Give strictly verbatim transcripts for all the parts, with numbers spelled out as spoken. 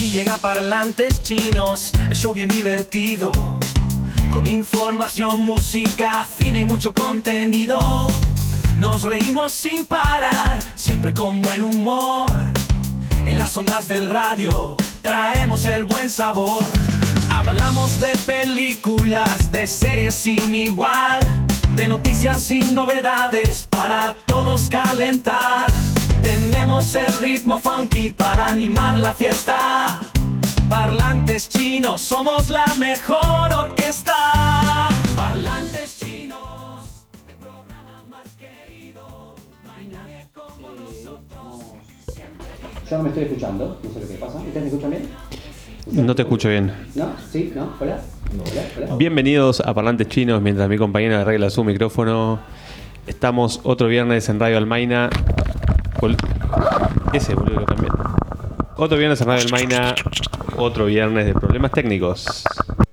llega Parlantes Chinos, el show bien divertido, con información, música, cine y mucho contenido. Nos reímos sin parar, siempre con buen humor. En las ondas del radio traemos el buen sabor. Hablamos de películas, de series sin igual, de noticias sin novedades para todos calentar. Tenemos el ritmo funky para animar la fiesta. Parlantes Chinos, somos la mejor orquesta. Parlantes Chinos, el programa más querido. No hay nadie como nosotros. Yo no me estoy escuchando, no sé lo que pasa. ¿Ustedes me escuchan bien? No te escucho bien. ¿No? ¿Sí? ¿No? ¿Hola? No, hola, hola. Bienvenidos a Parlantes Chinos, mientras mi compañera arregla su micrófono. Estamos otro viernes en Radio Almaina. Vol- Ese boludo también. Otro viernes en Radio Almaina. Otro viernes de problemas técnicos.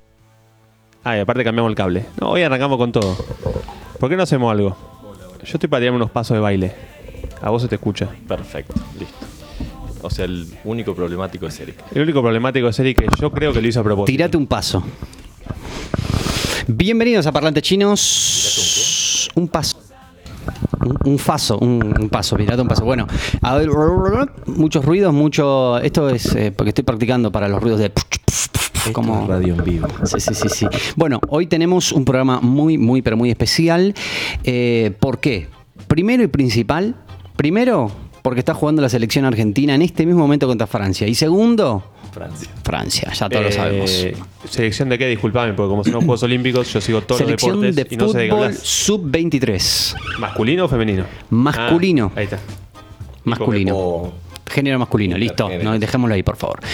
Ah, y aparte cambiamos el cable. No, hoy arrancamos con todo. ¿Por qué no hacemos algo? Yo estoy para tirarme unos pasos de baile. A vos se te escucha. Perfecto, listo. O sea, el único problemático es Eric. El único problemático es Eric, que yo creo que lo hizo a propósito. Tírate un paso. Bienvenidos a Parlantes Chinos. Un paso. Un, un faso, un, un paso, mirate un paso. Bueno, a ver, muchos ruidos, mucho. Esto es eh, porque estoy practicando para los ruidos de. Como Esto es radio en vivo. Sí, sí, sí, sí. Bueno, hoy tenemos un programa muy, muy, pero muy especial. Eh, ¿Por qué? Primero y principal, primero, porque está jugando la selección argentina en este mismo momento contra Francia. Y segundo, Francia. Francia, ya todos Eh, lo sabemos. ¿Selección de qué? Disculpame, porque como son los Juegos Olímpicos, yo sigo todos Selección los de deportes y no sé de qué fútbol hablas. sub veintitrés. ¿Masculino o femenino? Masculino. Ah, ahí está. Masculino. Como- Género masculino, listo. Intergénero. No, dejémoslo ahí, por favor.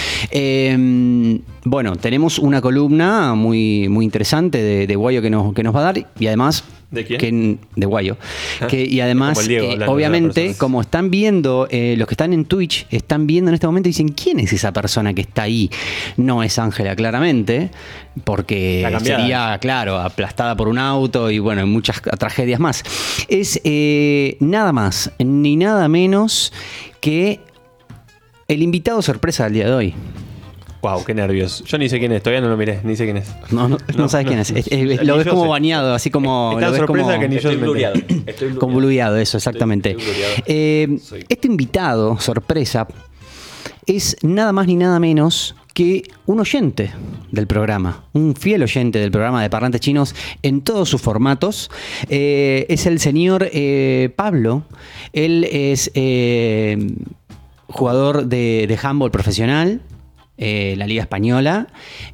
Eh, bueno, tenemos una columna muy, muy interesante de, de Guayo que nos, que nos va a dar. Y además. ¿De quién? Que, de Guayo. Ah, Que, y además, como el Diego, eh, hablando de obviamente, las personas. como están viendo, eh, los que están en Twitch, están viendo en este momento y dicen: ¿quién es esa persona que está ahí? No es Ángela, claramente, porque La cambiada. sería, claro, aplastada por un auto y bueno, muchas tragedias más. Es eh, nada más ni nada menos que el invitado sorpresa del día de hoy. Wow, qué nervios. Yo ni sé quién es, todavía no lo miré, ni sé quién es. No, no, no No, sabes no. quién es. Es- es- Ni lo ves yo como sé. bañado, así como. Es lo tan ves sorpresa como- que ni yo Estoy me blureado. enteré. Estoy blureado. Con blureado, eso, exactamente. Estoy- estoy blureado. Eh, Soy- este invitado, sorpresa, es nada más ni nada menos que un oyente del programa, un fiel oyente del programa de Parlantes Chinos en todos sus formatos. Eh, es el señor eh, Pablo. Él es eh, jugador de, de handball profesional. Eh, la Liga Española,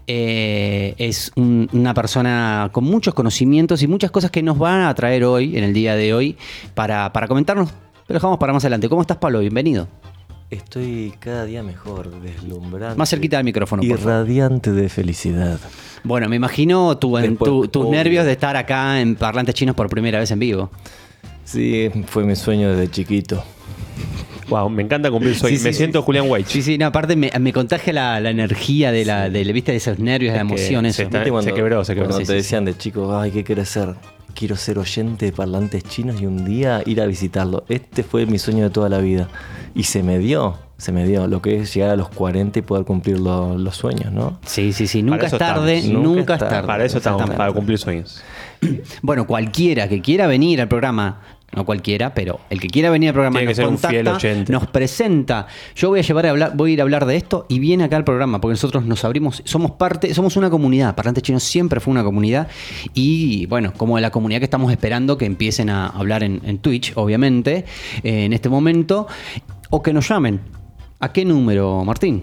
eh, es un- una persona con muchos conocimientos y muchas cosas que nos van a traer hoy, en el día de hoy, para, para comentarnos. Pero dejamos para más adelante. ¿Cómo estás, Pablo? Bienvenido. Estoy cada día mejor, deslumbrante. Más cerquita del micrófono, por favor. Irradiante de felicidad. Bueno, me imagino tu- en Después, tu- tus obvio. nervios de estar acá en Parlantes Chinos por primera vez en vivo. Sí, fue mi sueño desde chiquito. Wow, me encanta cumplir sueños. Sí, Me sí, siento sí. Julián White. Sí, sí, no, aparte me, me contagia la, la energía de la, de, ¿viste? De esos nervios, de la Es que emoción, se eso. está- ¿Viste se quebró, se quebró. Cuando Sí, te sí, decían de chico, ay, ¿qué querés ser? Quiero ser oyente de Parlantes Chinos y un día ir a visitarlo. Este fue mi sueño de toda la vida. Y se me dio, se me dio lo que es llegar a los cuarenta y poder cumplir lo- los sueños, ¿no? Sí, sí, sí. Nunca Para es eso tarde, estamos. nunca, Nunca es es tarde. Para eso estamos, Exactamente. para cumplir sueños. Bueno, cualquiera que quiera venir al programa, no cualquiera, pero el que quiera venir al programa Tiene nos que ser un contacta, fiel oyente. nos presenta. Yo voy a llevar a hablar, voy a ir a hablar de esto y viene acá al programa, porque nosotros nos abrimos, somos parte, somos una comunidad. Parlantes Chinos siempre fue una comunidad y bueno, como de la comunidad que estamos esperando que empiecen a hablar en, en Twitch, obviamente, eh, en este momento, o que nos llamen. ¿A qué número, Martín?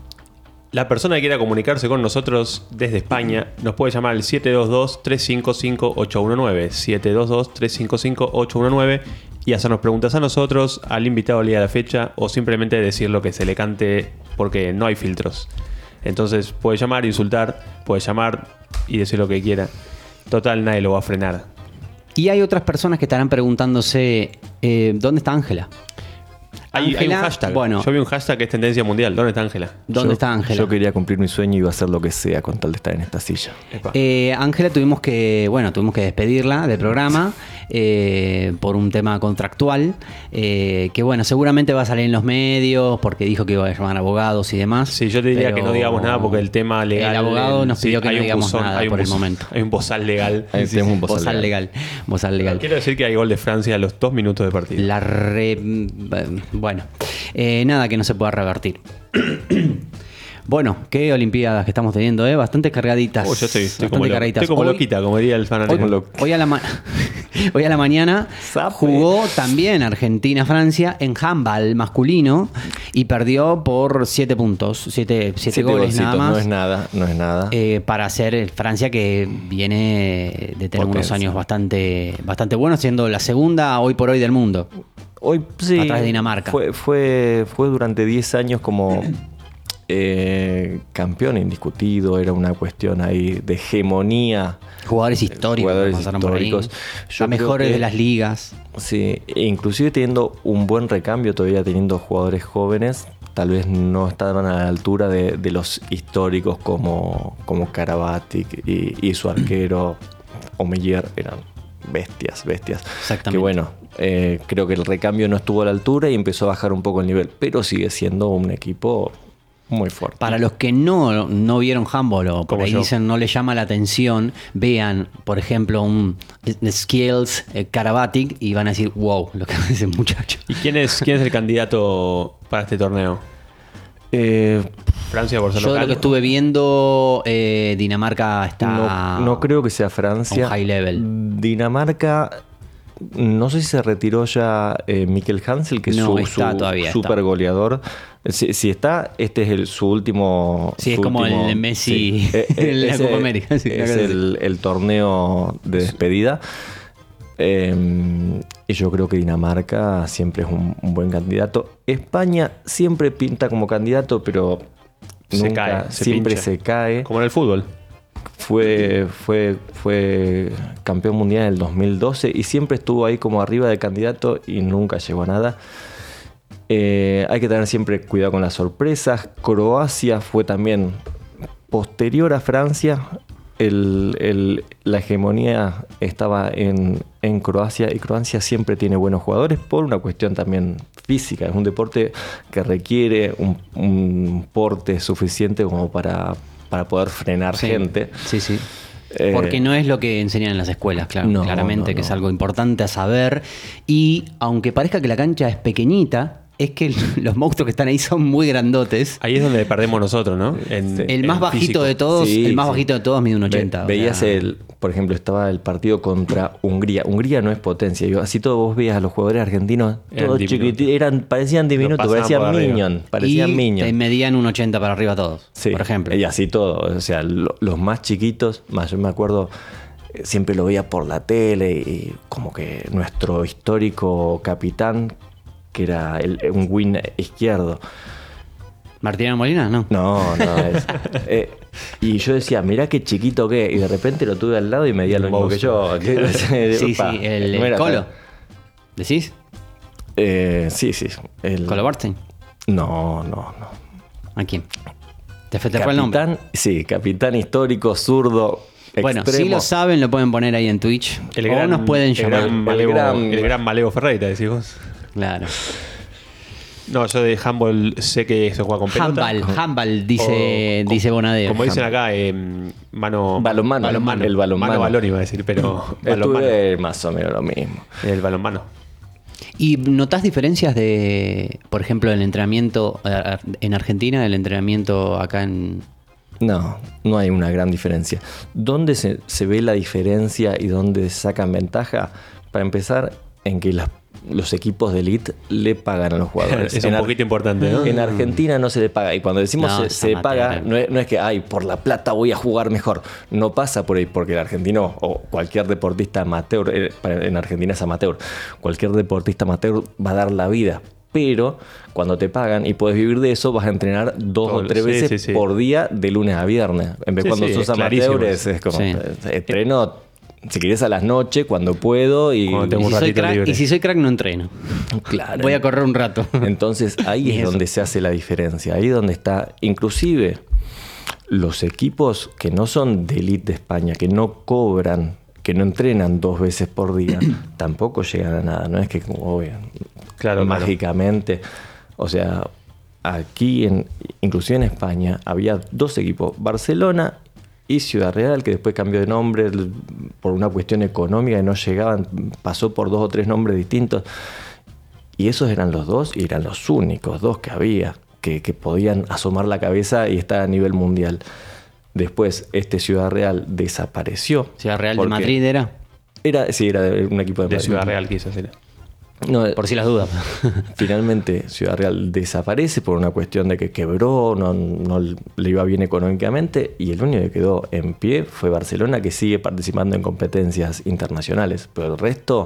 La persona que quiera comunicarse con nosotros desde España nos puede llamar al siete dos dos, tres cinco cinco, ocho uno nueve, siete dos dos, tres cinco cinco, ocho uno nueve y hacernos preguntas a nosotros, al invitado al día de la fecha o simplemente decir lo que se le cante porque no hay filtros. Entonces puede llamar, insultar, puede llamar y decir lo que quiera. Total, nadie lo va a frenar. Y hay otras personas que estarán preguntándose, eh, ¿dónde está Ángela? Hay, hay un Ángela, hashtag. bueno. Yo vi un hashtag que es tendencia mundial. ¿Dónde está Ángela? ¿Dónde Yo- está Ángela? Yo quería cumplir mi sueño y iba a hacer lo que sea con tal de estar en esta silla. Epa. Eh, Ángela tuvimos que, bueno, tuvimos que despedirla del programa eh, por un tema contractual, eh, que bueno, seguramente va a salir en los medios porque dijo que iba a llamar abogados y demás. Sí, yo te diría pero que no digamos nada porque el tema legal... El abogado nos sí, pidió que hay no un digamos buzón, nada hay un por el buzón- momento. Hay un bozal legal. Ahí tenemos un bozal Bozal legal. Bozal legal. Quiero decir que hay gol de Francia a los dos minutos de partido. La re... Bueno, eh, nada que no se pueda revertir. Bueno, qué olimpiadas que estamos teniendo, ¿eh? Bastante cargaditas. Oh, yo estoy, estoy bastante como, lo- cargaditas. estoy como Hoy- loquita, como diría el Hoy, fanatismo. hoy a la ma- hoy a la mañana Sape. jugó también Argentina-Francia en handball masculino y perdió por siete puntos, siete, siete Siete goles golcitos, nada más. no es nada, no es nada. eh, para hacer el Francia que viene de tener unos Potencia. años bastante, bastante buenos, siendo la segunda hoy por hoy del mundo. Hoy sí. atrás de Dinamarca. Fue, fue, fue durante diez años como eh, campeón indiscutido. Era una cuestión ahí de hegemonía. Jugadores históricos Jugadores que pasaron por ahí. históricos. Yo Las creo mejores que- de las ligas. Sí, e inclusive teniendo un buen recambio, todavía teniendo jugadores jóvenes, tal vez no estaban a la altura de, de los históricos como, como Karabatic y, y su arquero Omeyer, eran bestias, bestias. Exactamente. Que bueno, eh, creo que el recambio no estuvo a la altura y empezó a bajar un poco el nivel, pero sigue siendo un equipo muy fuerte. Para los que no, no vieron handball o por Como ahí yo. dicen no les llama la atención, vean, por ejemplo, un Skills eh, Karabatic y van a decir, wow, lo que hace ese muchacho. ¿Y quién es, quién es el candidato para este torneo? Eh, Francia por ser Yo de lo local. que estuve viendo, eh, Dinamarca está no, no creo que sea Francia. a un high level. Dinamarca, no sé si se retiró ya eh, Mikkel Hansel, que es No, su, está su todavía, super está. goleador. Si, si está, este es el, su último. Sí, es su como último- el Messi Eh, eh, en la ese Copa América, sí, una es cosa así. el, el torneo de despedida. Eh, y yo creo que Dinamarca siempre es un, un buen candidato. España siempre pinta como candidato, pero Se nunca, cae, se siempre pincha. se cae. Como en el fútbol. Fue, fue, fue campeón mundial en el dos mil doce y siempre estuvo ahí como arriba del candidato y nunca llegó a nada. Eh, hay que tener siempre cuidado con las sorpresas. Croacia fue también posterior a Francia. El- el- la hegemonía estaba en, en Croacia y Croacia siempre tiene buenos jugadores por una cuestión también física. Es un deporte que requiere un, un porte suficiente como para, para poder frenar Sí, gente. Sí, sí. Eh, Porque no es lo que enseñan en las escuelas, claro, no, claramente, no, que es no. algo importante a saber. Y aunque parezca que la cancha es pequeñita, es que los monstruos que están ahí son muy grandotes. Ahí es donde perdemos nosotros, ¿no? En- Sí. El en más bajito físico. de todos, Sí, el más sí. bajito de todos mide un Ve- ochenta. o veías sea, el, por ejemplo, estaba el partido contra Hungría. Hungría no es potencia. Yo, así todos vos veías a los jugadores argentinos, Eran todos diminutos. chiquititos, eran, parecían diminutos, pasaban parecían por arriba. minion, parecían y minion. te medían un ochenta para arriba todos, Sí, por ejemplo. Y así todo. O sea, lo- los más chiquitos, más yo me acuerdo, eh, siempre lo veía por la tele y como que nuestro histórico capitán, que era el- un win izquierdo. ¿Martina Molina? No. No, no es. eh, y yo decía, mirá qué chiquito que es. Y de repente lo tuve al lado y medía lo mismo que yo. Sí, Opa, sí, el, no el era Colo. tan- ¿Decís? Eh, sí, sí. El... Colo Barstein. No, no, no. ¿A quién? ¿Te, fue- te fue el nombre? Capitán, sí, capitán histórico, zurdo, Bueno, extremo. si lo saben, lo pueden poner ahí en Twitch. El o gran, nos pueden el llamar. gran Malevo, El gran- el gran Malevo Ferreira, decís vos. Claro. No, yo de handball sé que se juega con pelota. Handball, handball, dice, O- dice Bonadeo. Como dicen acá, eh, mano... Balonmano, balonmano. el balonmano. Mano balón iba a decir, pero balonmano. Estuve más o menos lo mismo. El balonmano. ¿Y notás diferencias de, por ejemplo, el entrenamiento eh, en Argentina, el entrenamiento acá en... No, no hay una gran diferencia. ¿Dónde se, se ve la diferencia y dónde sacan ventaja? Para empezar, en que las- los equipos de elite le pagan a los jugadores. Es En un Ar- poquito importante, ¿no? En Argentina no se le paga. Y cuando decimos No, se, es se amateur. paga, no es, no es que, ay, por la plata voy a jugar mejor. No pasa por ahí, porque el argentino o cualquier deportista amateur, eh, para- en Argentina es amateur, cualquier deportista amateur va a dar la vida. Pero cuando te pagan y puedes vivir de eso, vas a entrenar dos Todo- o tres sí, veces sí, sí. por día de lunes a viernes. En vez Sí, cuando sí, sos es amateur, clarísimo es, es como, Sí. eh, entreno Si querés a las noches, cuando puedo. Y, Cuando tengo Y un si, soy ratito crack, libre. y si soy crack, no entreno. claro. Voy a correr un rato. Entonces ahí Ni es eso. donde se hace la diferencia. Ahí es donde está, inclusive, los equipos que no son de elite de España, que no cobran, que no entrenan dos veces por día, tampoco llegan a nada. No es que, como, obvio, Claro, mágicamente. O sea, aquí, en, inclusive en España, había dos equipos, Barcelona y Ciudad Real, que después cambió de nombre el- por una cuestión económica y no llegaban, pasó por dos o tres nombres distintos. Y esos eran los dos y eran los únicos dos que había, que, que podían asomar la cabeza y estar a nivel mundial. Después, este Ciudad Real desapareció. Ciudad Real de porque Madrid era. Era, sí, era de un equipo de, De Madrid. Ciudad Real quizás era. No, Por si las dudas. finalmente Ciudad Real desaparece por una cuestión de que quebró, no, no le iba bien económicamente y el único que quedó en pie fue Barcelona, que sigue participando en competencias internacionales, pero el resto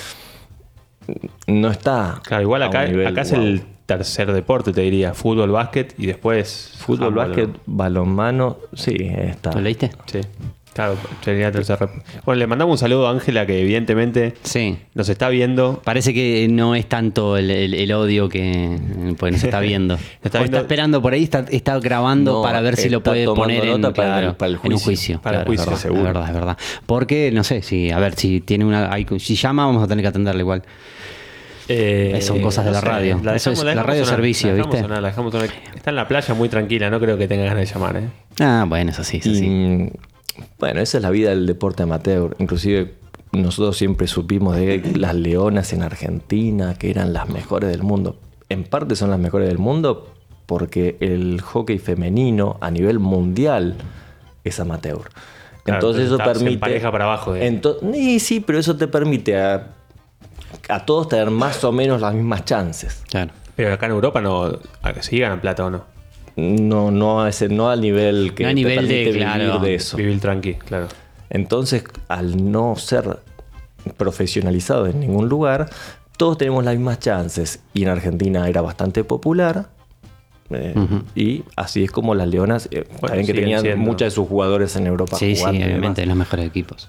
no está. Claro, igual a acá, un nivel acá es guau. el tercer deporte, te diría. Fútbol, básquet y después... Fútbol, handball, básquet, ¿no? balonmano, sí, está. ¿Lo leíste? Sí. Claro, sería el tercer rep. Bueno, le mandamos un saludo a Ángela, que evidentemente Sí. nos está viendo. Parece que no es tanto el, el- el odio que pues, nos está viendo. Está O viendo- está esperando por ahí, está, está grabando No, para ver si lo está puede tomando poner en, nota para el- claro, para el en un juicio. juicio. Para el claro, juicio, es verdad, seguro. Es verdad, es verdad. Porque, no sé, si, a ver, si tiene una. hay- si llama, vamos a tener que atenderle igual. Eh, Son cosas de la radio. Eso es la dejamos radio sonar, servicio, la dejamos ¿viste? sonar, la dejamos sonar. Está en la playa muy tranquila, no creo que tenga ganas de llamar, ¿eh? Ah, bueno, eso sí, eso Y, sí. bueno, esa es la vida del deporte amateur. Inclusive nosotros siempre supimos de las leonas en Argentina, que eran las mejores del mundo. En parte son las mejores del mundo porque el hockey femenino a nivel mundial es amateur. Claro, entonces eso entonces se permite... empareja para abajo, ¿eh? Ento- sí, sí, pero eso te permite a, a todos tener más o menos las mismas chances. Claro. Pero acá en Europa no... ¿a- ¿Sí ganan plata o no? No, no, a ese, no al nivel que No a te nivel de- permite claro. vivir de eso. Vivir tranqui, claro. Entonces, al no ser profesionalizado en ningún lugar, todos tenemos las mismas chances. Y en Argentina era bastante popular. eh, Ujú. Y así es como las Leonas, eh, también que siguen tenían siendo. muchos de sus jugadores en Europa Sí, sí, jugando y obviamente, demás. los mejores equipos.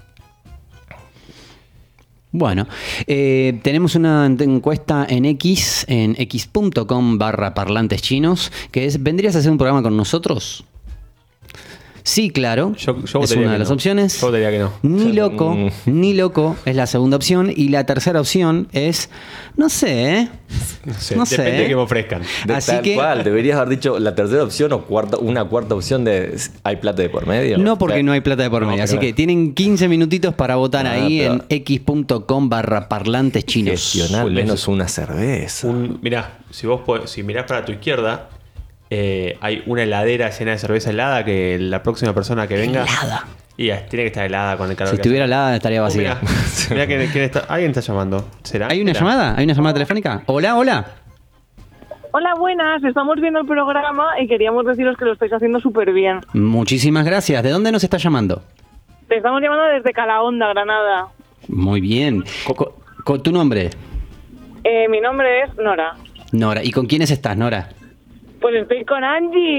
Bueno, eh, tenemos una encuesta en X, en x.com barra parlantes chinos, que es, ¿vendrías a hacer un programa con nosotros? Sí, claro. Yo- yo es votaría una que de las no. opciones. Yo votaría que no. Ni loco, Mm. ni loco es la segunda opción. Y la tercera opción es, no sé, ¿eh? No sé, No sé, depende de ¿eh? qué me ofrezcan. De Así tal que- cual, deberías haber dicho la tercera opción o cuarta, una cuarta opción de ¿hay plata de por medio? No, porque no hay plata de por No, medio. Así pero- que tienen quince minutitos para votar Ah, ahí pero- en x.com barra parlantes chinos. Gestionar Uy, menos es- una cerveza. Un, mirá, si vos podés- si mirás para tu izquierda, eh, hay una heladera llena de cerveza helada que la próxima persona que venga... Helada. Y eh, tiene que estar helada con el calor Si que estuviera hace. helada estaría Oh, vacía. mirá, mirá quién- quién está- alguien está llamando. ¿Será? ¿Hay una Mirá. llamada? ¿Hay una llamada telefónica? Hola, hola. Hola, buenas. Estamos viendo el programa y queríamos deciros que lo estáis haciendo súper bien. Muchísimas gracias. ¿De dónde nos está llamando? Te estamos llamando desde Calahonda, Granada. Muy bien. Co- ¿Con tu nombre? Eh, mi nombre es Nora. Nora. ¿Y con quiénes estás, Nora? Pues estoy con Angie.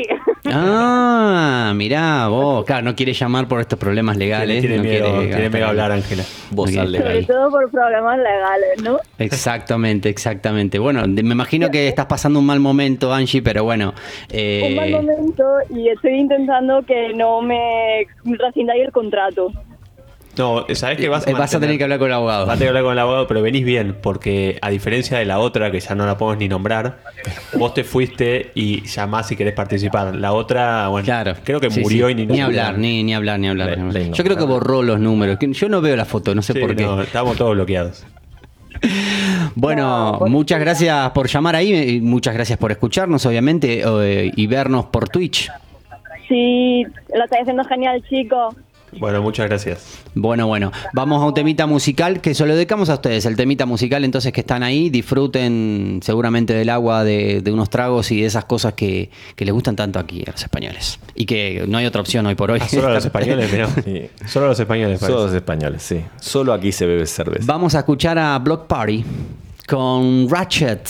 Ah, mirá, vos. Claro, no quiere llamar por estos problemas legales. Tiene, tiene no miedo, quiere tiene miedo a hablar, Ángela. Voz Ok. al legal. todo por problemas legales, ¿no? Exactamente, exactamente. Bueno, de- me imagino que estás pasando un mal momento, Angie, pero bueno. eh, Un mal momento y estoy intentando que no me rescindáis el contrato. No, ¿sabés que vas a eh, vas a tener mantener- que hablar con el abogado. Vas a tener que hablar con el abogado, pero venís bien, porque a diferencia de la otra, que ya no la podemos ni nombrar, vos te fuiste y llamás si querés participar. La otra, bueno, Claro. creo que Sí, murió sí. y ni Ni hablar, ni, ni hablar, ni hablar. La- ni hablar. la Yo creo que innombrable. borró los números. que Yo no veo la foto, no sé Sí, por qué. no, estábamos todos bloqueados. Bueno, No, por- muchas gracias por llamar ahí y muchas gracias por escucharnos, obviamente, eh, y vernos por Twitch. Sí, lo estáis haciendo genial, chicos. Bueno, muchas gracias. Bueno, bueno, vamos a un temita musical que se lo dedicamos a ustedes, el temita musical, entonces que están ahí, disfruten seguramente del agua, de, de unos tragos y de esas cosas que, que les gustan tanto aquí a los españoles. Y que no hay otra opción hoy por hoy. Ah, solo a los españoles, mirá. Sí. Solo a los españoles, parece. Solo los españoles, sí. Solo aquí se bebe cerveza. Vamos a escuchar a Block Party con Ratchet.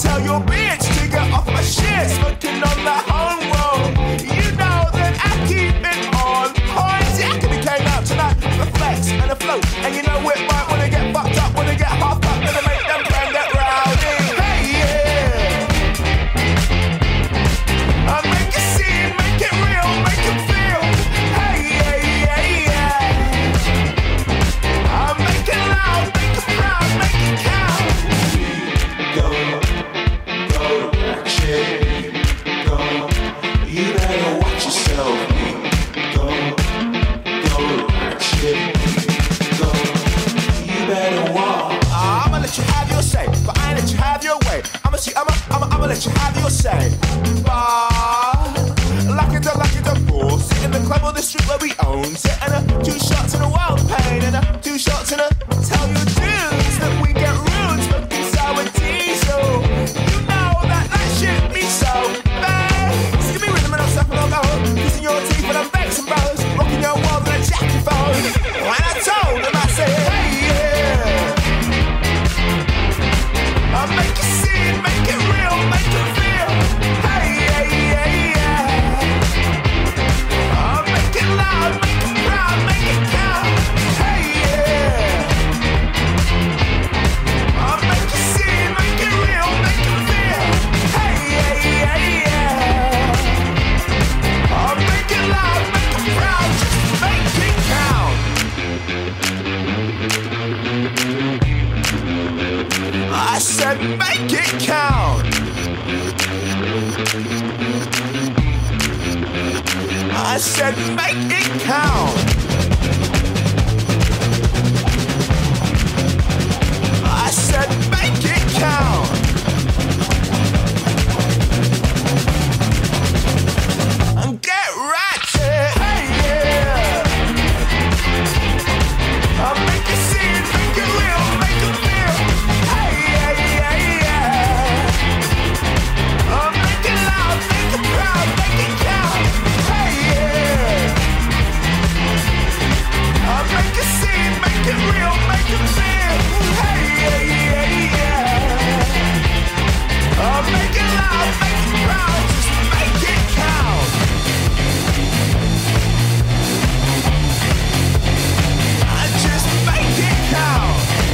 tell your bitch to get off my shit. Smoking on that home roll. You know that I keep it on point. Yeah, I can be came out tonight with a flex and a float. And you know it might wanna get fucked up, wanna get half up, gonna make them friend get rowdy. Hey, yeah. I make a scene, make it real, make it feel. Hey, yeah, yeah, yeah. I make it loud, make it proud, make it count. Go, go, shit, go. You better watch yourself. Go, go, shit, go. You better walk. Uh, I'ma let you have your say, but I ain't let you have your way. I'ma see, I'ma, I'ma, I'ma let you have your say. Bah, lock it up, lock it up, ball. Sit in the club or the street where we own. Sit and a two shots in a wild pain and a two shots in a tell your dudes that we get rude, smoking sour diesel. You know that that shit be so bad. So give me rhythm and I'm stuffing on go. Kissing your teeth and I'm vexing bros. Rocking your world with a jacket phone. When I told him I said, hey yeah. I make it scene, make it real, make it feel. Hey yeah, yeah, yeah. I make it loud, make it proud, make it count. Hey yeah. I make it scene, make it real, make it feel. Hey yeah, yeah, yeah. I make it loud, make it proud, just make it count. I said make it count. I said make it count. I said make it count. And get ratchet. Hey yeah. I make it scene, make it real, make it feel. Hey yeah, yeah, yeah. I make it loud, make it proud, make it count. Hey yeah. I make it scene, make it real, make it feel. Hey yeah, yeah, yeah. I make it loud, make it proud, just make it count. I just make it count.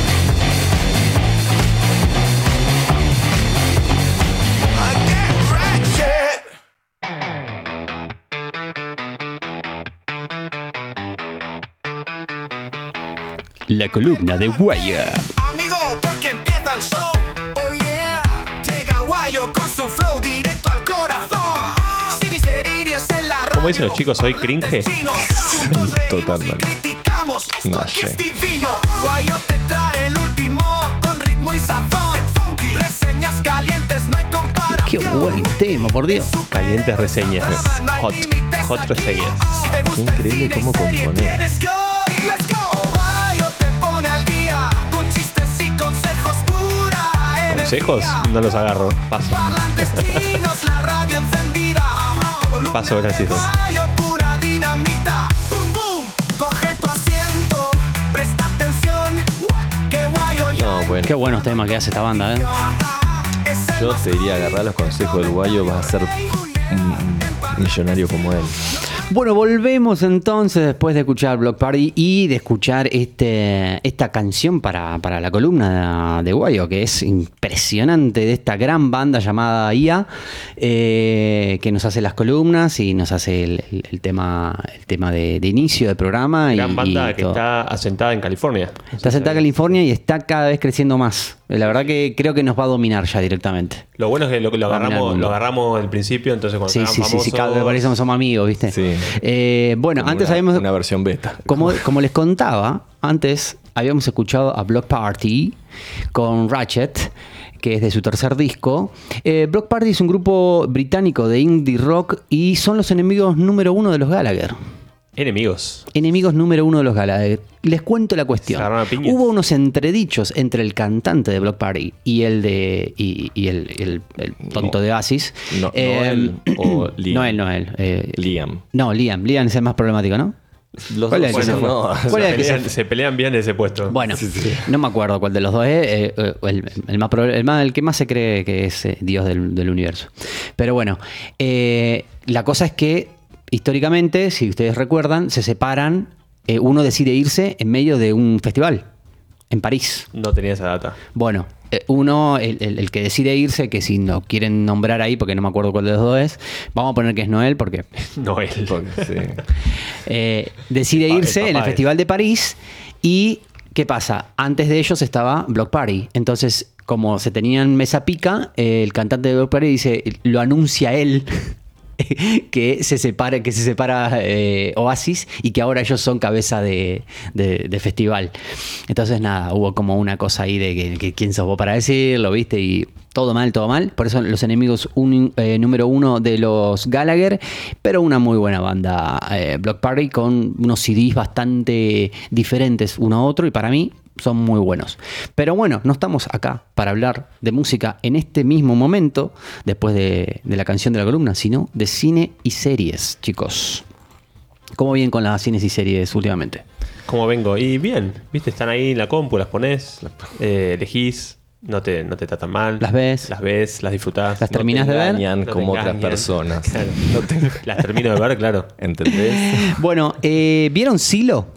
I get ratchet. La columna de Guayo. Amigo, porque empieza el show. Oh yeah. Llega Guayo con su flow directo al corazón. Si miserias en la ¿Cómo dicen los chicos hoy? ¿Cringe? Totalmente. criticamos. No Porque sé. es divino. Guayo te trae el último con ritmo y sazón. Reseñas calientes, no hay comparación. Qué buen tema, por Dios. Calientes reseñas. Hot. Hot reseñas. Qué increíble cómo componer. Let's go, let's go. Guayo te pone al día con chistes y consejos pura energía. ¿Consejos? No los agarro. Paso. Parlantes chinos, la radio encendida. Paso, gracias. Guayo, pura dinamita. Boom, boom. Coge tu asiento, presta atención. Que Guayo ya No, bueno. Qué buenos temas que hace esta banda, ¿eh? es el Yo te diría agarrar los consejos del Guayo, vas a ser un millonario como él. Bueno, volvemos entonces después de escuchar Block Party y de escuchar este, esta canción para, para la columna de, de Guayo, que es impresionante, de esta gran banda llamada I A, eh, que nos hace las columnas y nos hace el, el, el tema, el tema de, de inicio del programa. Gran y, banda y que todo. está asentada en California. Está sentada en California y está cada vez creciendo más. La verdad que creo que nos va a dominar ya directamente. Lo bueno es que lo, lo Dominar el agarramos, mundo. lo agarramos al principio, entonces cuando Sí, sean sí, sí, famosos... sí, cada vez parecemos somos amigos, ¿viste? Sí. Eh, bueno, Como antes una, habíamos... una versión beta. Como, como les contaba, antes habíamos escuchado a Block Party con Ratchet, que es de su tercer disco. Eh, Block Party es un grupo británico de indie rock y son los enemigos número uno de los Gallagher. Enemigos. Enemigos número uno de los Gallagher. Les cuento la cuestión. Se agarraron a piñas. Hubo unos entredichos entre el cantante de Block Party y el de y, y el, el- el tonto No. de Oasis. No- Eh, Noel o Liam. Noel, Noel. eh, Liam. no, Liam. Liam es el más problemático, ¿no? Los ¿Cuál dos, es el que se bueno, fue? no. ¿Cuál es el que se Pelean- se pelean bien ese puesto. Bueno, no me acuerdo cuál de los dos es. eh, eh, el, el más, prob- el, más- el que más se cree que es eh, Dios del, del universo. Pero bueno, eh, la cosa es que históricamente, si ustedes recuerdan, se separan. eh, uno decide irse en medio de un festival en París. No tenía esa data. Bueno, eh, uno, el, el- el que decide irse, que si no quieren nombrar ahí, porque no me acuerdo cuál de los dos es, vamos a poner que es Noel, porque No él. Porque, sí. eh, decide El pa- irse el en el papá es. Festival de París y ¿qué pasa? Antes de ellos estaba Block Party. Entonces, como se tenían mesa pica, eh, el cantante de Block Party dice, lo anuncia él. que se separa, que se separa eh, Oasis y que ahora ellos son cabeza de, de- de festival. Entonces nada, hubo como una cosa ahí de que, que quién sos vos para decirlo, ¿viste? Y todo mal, todo mal. Por eso los enemigos un- eh, número uno de los Gallagher, pero una muy buena banda, eh, Block Party, con unos C Ds bastante diferentes uno a otro y para mí son muy buenos. Pero bueno, no estamos acá para hablar de música en este mismo momento, después de, de la canción de la columna, sino de cine y series, chicos. ¿Cómo vienen con las cines y series últimamente? ¿Cómo vengo? Y bien, viste, están ahí en la compu, las pones, eh, elegís, no te, no te tratan mal. Las ves. Las ves, las disfrutás. Las No terminás te de ver. engañan No te como otras engañan. personas. Claro. Las termino de ver, claro. ¿Entendés? Bueno, eh, ¿vieron Silo?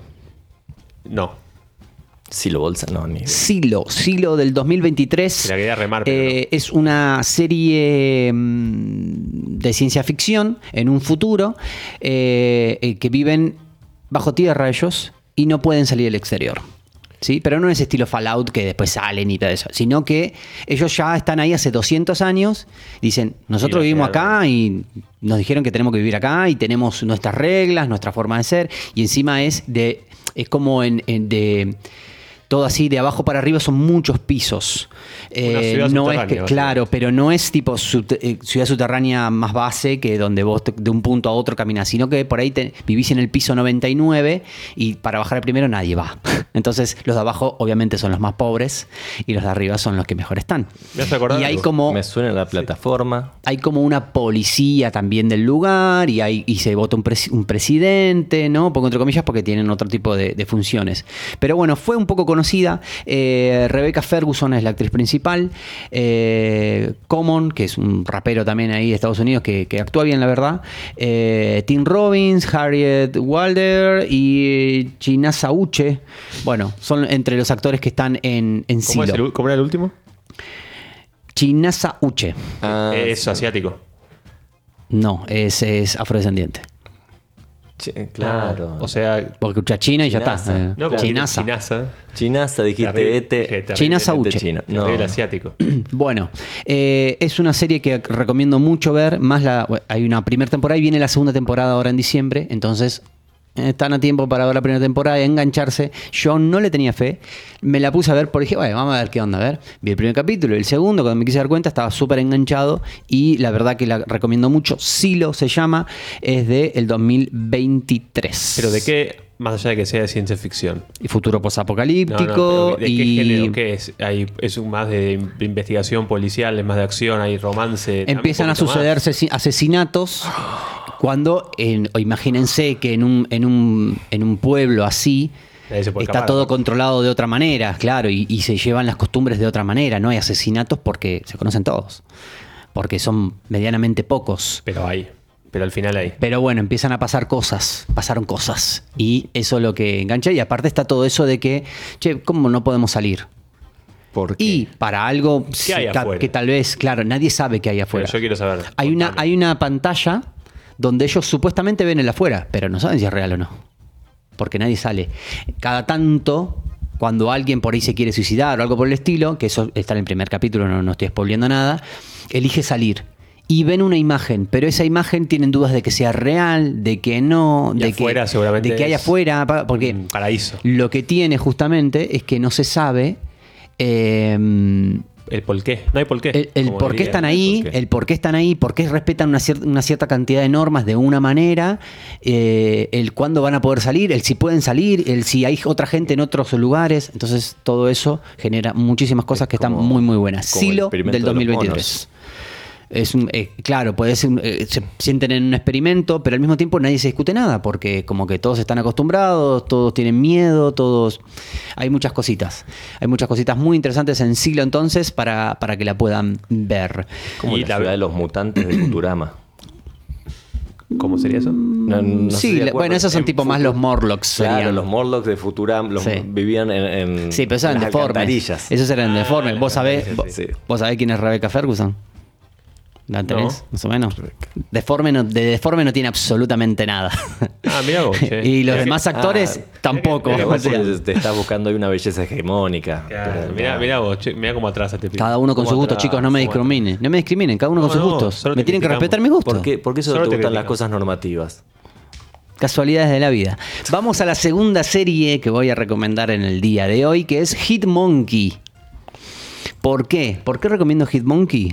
No. Silo Bolsa, no, ni idea. Silo, Silo del dos mil veintitrés. Se la quería remar, pero Eh, Es una serie mm, de ciencia ficción en un futuro eh, eh, que viven bajo tierra ellos y no pueden salir al exterior. ¿Sí? Pero no es estilo Fallout que después salen y todo eso, sino que ellos ya están ahí hace doscientos años, dicen, nosotros Y vivimos nos quedaron. acá y nos dijeron que tenemos que vivir acá y tenemos nuestras reglas, nuestra forma de ser, y encima es de es como en, en de todo así de abajo para arriba, son muchos pisos. Una Eh, ciudad no es subterránea, que, claro, pero no es tipo subte- eh, ciudad subterránea más base que donde vos te- de un punto a otro caminás, sino que por ahí te- vivís en el piso noventa y nueve y para bajar al primero nadie va. Entonces los de abajo obviamente son los más pobres y los de arriba son los que mejor están. Me hace acordar Y hay algo. como Me suena la plataforma. hay como una policía también del lugar y, hay, y se vota un, pres- un presidente, ¿no? Pongo entre comillas porque tienen otro tipo de, de funciones. Pero bueno, fue un poco conocida. Eh, Rebecca Ferguson es la actriz principal. Eh, Common, que es un rapero también ahí de Estados Unidos que, que actúa bien, la verdad. Eh, Tim Robbins, Harriet Walder y Chinasa Uche. Bueno, son entre los actores que están en, en ¿Cómo, es Silo. el- cómo era el último? Chinasa Uche. Ah, es asiático. No, es, es afrodescendiente. che, claro. O sea, Porque escucha China y ya Chinaza. está. Eh, no como Chinaza. Chinaza. Chinaza, dijiste, Terrible- este. terrible- Chinaza este Uche. chino. No. terrible asiático. Bueno, eh, es una serie que recomiendo mucho ver. Más la, hay una primera temporada y viene la segunda temporada ahora en diciembre. Entonces eh, están a tiempo para ver la primera temporada y engancharse. Yo no le tenía fe. Me la puse a ver porque dije, bueno, vamos a ver qué onda. A ver, vi el primer capítulo y el segundo. Cuando me quise dar cuenta estaba súper enganchado. Y la verdad que la recomiendo mucho. Silo se llama. Es de el dos mil veintitrés. Pero ¿de qué? Más allá de que sea de ciencia ficción. Y futuro No, posapocalíptico. no, pero ¿de qué y género? ¿Qué es? Hay, ¿Es un más de investigación policial, es más de acción, hay romance? Dame un empiezan a poquito más. suceder asesi- asesinatos cuando, en- o imagínense que en un, en un, en un pueblo así Nadie se puede está escapar, todo ¿no? controlado de otra manera, claro, y, y se llevan las costumbres de otra manera, no hay asesinatos porque se conocen todos, porque son medianamente pocos. Pero hay. Pero al final hay. Pero bueno, empiezan a pasar cosas, pasaron cosas, y eso es lo que engancha, y aparte está todo eso de que, che, ¿cómo no podemos salir? ¿Por qué? Y para algo ¿Qué hay ca- afuera? que tal vez, claro, nadie sabe qué hay Pero afuera. yo quiero saber. Hay una, contame. hay una pantalla donde ellos supuestamente ven el afuera, pero no saben si es real o no. Porque nadie sale. Cada tanto, cuando alguien por ahí se quiere suicidar o algo por el estilo, que eso está en el primer capítulo, no, no estoy spoileando nada, elige salir. Y ven una imagen, pero esa imagen tienen dudas de que sea real, de que no, Y de afuera que, seguramente de que hay es afuera, pa- porque un paraíso. lo que tiene justamente es que no se sabe eh, El por qué. No hay por qué. el, el como por qué diría, están no hay ahí, por qué. el por qué están ahí, por qué respetan una, cier- una cierta cantidad de normas de una manera, eh, el cuándo van a poder salir, el si pueden salir, el si hay otra gente en otros lugares. Entonces todo eso genera muchísimas cosas que están como- muy muy buenas. como el Silo experimento del de los dos mil veintitrés. Es un, eh, claro, puede ser, un- eh, se sienten en un experimento, pero al mismo tiempo nadie se discute nada, porque como que todos están acostumbrados, todos tienen miedo, todos... Hay muchas cositas. Hay muchas cositas muy interesantes en Siglo entonces para, para que la puedan ver. Como Y la la- ciudad de los mutantes de Futurama. ¿Cómo sería eso? No, no sé sí, si la- acuerdan, bueno, esos son en tipo más Futu- los Morlocks. Claro, serían. los Morlocks de Futurama los Sí. vivían en, en Sí, pero esos en eran las deformes. alcantarillas. Esos eran Ah, deformes. las ¿Vos sabés, alcantarillas, vos, sí. vos sabés quién es Rebecca Ferguson? ¿La tenés? Más o menos. Deforme no, de deforme no tiene absolutamente nada. Ah, mirá vos, che. y los Mirá que- demás actores Ah, tampoco. Pero O vos sea, porque te estás buscando ahí una belleza hegemónica. Claro, Pero- mirá, mirá vos, che, mirá cómo atrás te pido. cada uno con ¿Cómo sus gustos, atrás? chicos, no me ¿Cómo discriminen. No me discriminen, cada uno con No, sus no, gustos. solo Me te tienen que criticamos. respetar mis gustos. ¿Por qué, por qué solo, Solo te te gustan las criticamos. cosas normativas? Casualidades de la vida. Vamos a la segunda serie que voy a recomendar en el día de hoy, que es Hitmonkey. ¿Por qué? ¿Por qué recomiendo Hitmonkey?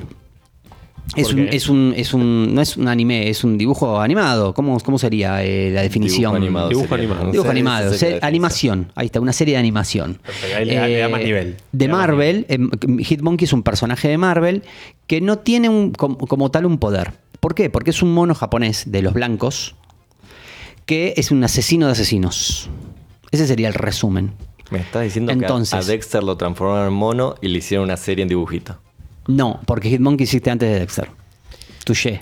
Es ¿Por un, qué? es un, es un, no es un anime, es un dibujo animado. ¿Cómo, cómo sería eh, la definición? Dibujo animado. Dibujo sería. animado. No Dibujo sé, animado, esa se- sería la animación. Ahí está, una serie de animación. Perfecto, ahí le da- le da más nivel. De Le da más Marvel, em, Hitmonkey es un personaje de Marvel que no tiene un, como, como tal un poder. ¿Por qué? Porque es un mono japonés de los blancos que es un asesino de asesinos. Ese sería el resumen. Me estás diciendo Entonces- que a Dexter lo transformaron en mono y le hicieron una serie en dibujito. No, porque Hitmonkey existe antes de Dexter. Touché.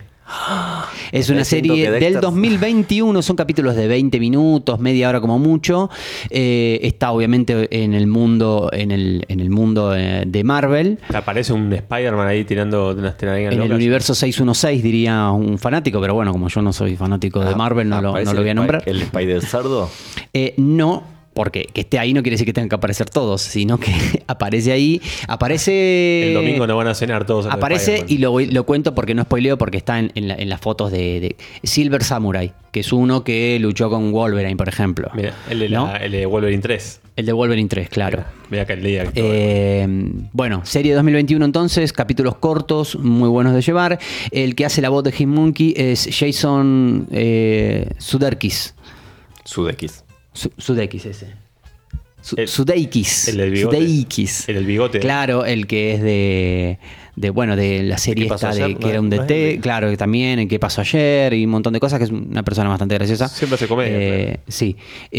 Es una Siento serie que del Dexter- dos mil veintiuno, son capítulos de veinte minutos, media hora como mucho. Eh, está obviamente en el mundo, en el, en el mundo eh, de Marvel. Te aparece un Spider-Man ahí tirando unas telarañas En el locas. universo seiscientos dieciséis diría un fanático, pero bueno, como yo no soy fanático de Marvel, no lo, ¿Aparece no lo voy a el nombrar. Spi- ¿El Spider Sardo? Eh, no, porque que esté ahí no quiere decir que tengan que aparecer todos, sino que aparece ahí, aparece... El domingo no van a cenar todos. a los Aparece Spider-Man. y lo, voy- lo cuento porque no spoileo, porque está en, en la- en las fotos de, de Silver Samurai, que es uno que luchó con Wolverine, por ejemplo. Mira, el de, la- ¿No? el de Wolverine tres. El de Wolverine tres, claro. Mira que el día. Eh, bueno, serie dos mil veintiuno entonces, capítulos cortos, muy buenos de llevar. El que hace la voz de Hitmonkey es Jason eh, Sudeikis. Sudeikis. Su- Sudeikis ese. Su- El- Sudeikis. el del bigote. Sudeikis. El del bigote. Claro, el que es de, de bueno, de la serie ¿Qué pasó esta de ayer? que ¿No era es- un no es D T, el de- claro, que también en qué pasó ayer y un montón de cosas, que es una persona bastante graciosa. Siempre hace comedia, Eh, Sí.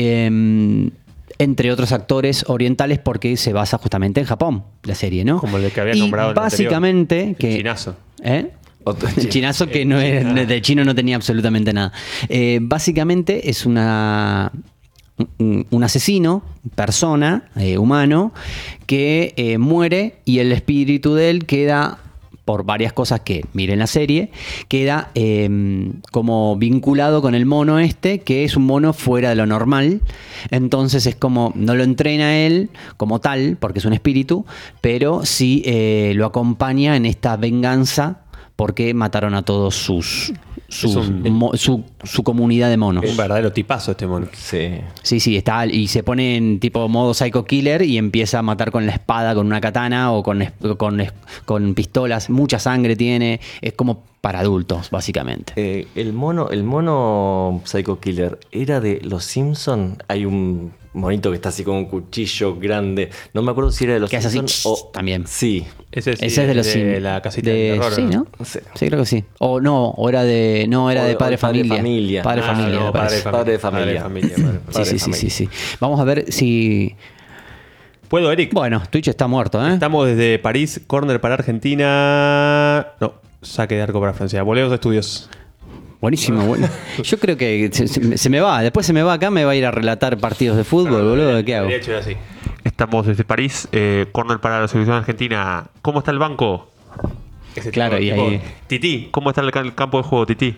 Eh, entre otros actores orientales porque se basa justamente en Japón, la serie, ¿no? Como el que había Y nombrado en el básicamente anterior. que El chinazo. ¿Eh? Otro El chino. chinazo que no era, de chino no tenía absolutamente nada. Eh, básicamente es una un, un asesino, persona, eh, humano, que eh, muere y el espíritu de él queda, por varias cosas que miren la serie, queda eh, como vinculado con el mono este, que es un mono fuera de lo normal. Entonces es como, no lo entrena él como tal, porque es un espíritu, pero sí eh, lo acompaña en esta venganza porque mataron a todos sus, sus- Es un- mo- su, su comunidad de monos. Un verdadero tipazo este mono. Sí. Sí, sí, está y se pone en tipo modo psycho killer y empieza a matar con la espada, con una katana o con, es- con, es- con pistolas. Mucha sangre tiene. Es como para adultos, básicamente. Eh, el mono, el mono Psycho Killer, ¿era de los Simpson? Hay un monito que está así con un cuchillo grande. No me acuerdo si era de los Que hace así, Simpson o también. Sí. Ese, sí, Ese es de los Sim- la casita de- de terror. Sí, ¿no? No sé. Sí, creo que sí. O no, o era de. No, era O de de- Padre o Padre Familia. Familia. Padre Ah, Familia. no, me padre, parece. de familia. Padre de familia. Padre de familia, padre de Sí, Padre sí, de sí, sí, familia. sí. Vamos a ver si. ¿Puedo, Eric? Bueno, Twitch está muerto, ¿eh? Estamos desde París, corner para Argentina. No, saque de arco para Francia. Volvemos a estudios. Buenísimo, bueno. Yo creo que se, se- se me va. Después se me va acá, me va a ir a relatar partidos de fútbol, boludo. ¿Qué hago? De hecho, era así. Estamos desde París, eh, corner para la selección argentina. ¿Cómo está el banco? Ese Claro, y ahí- Titi, ¿cómo está el, ca- el campo de juego, Titi?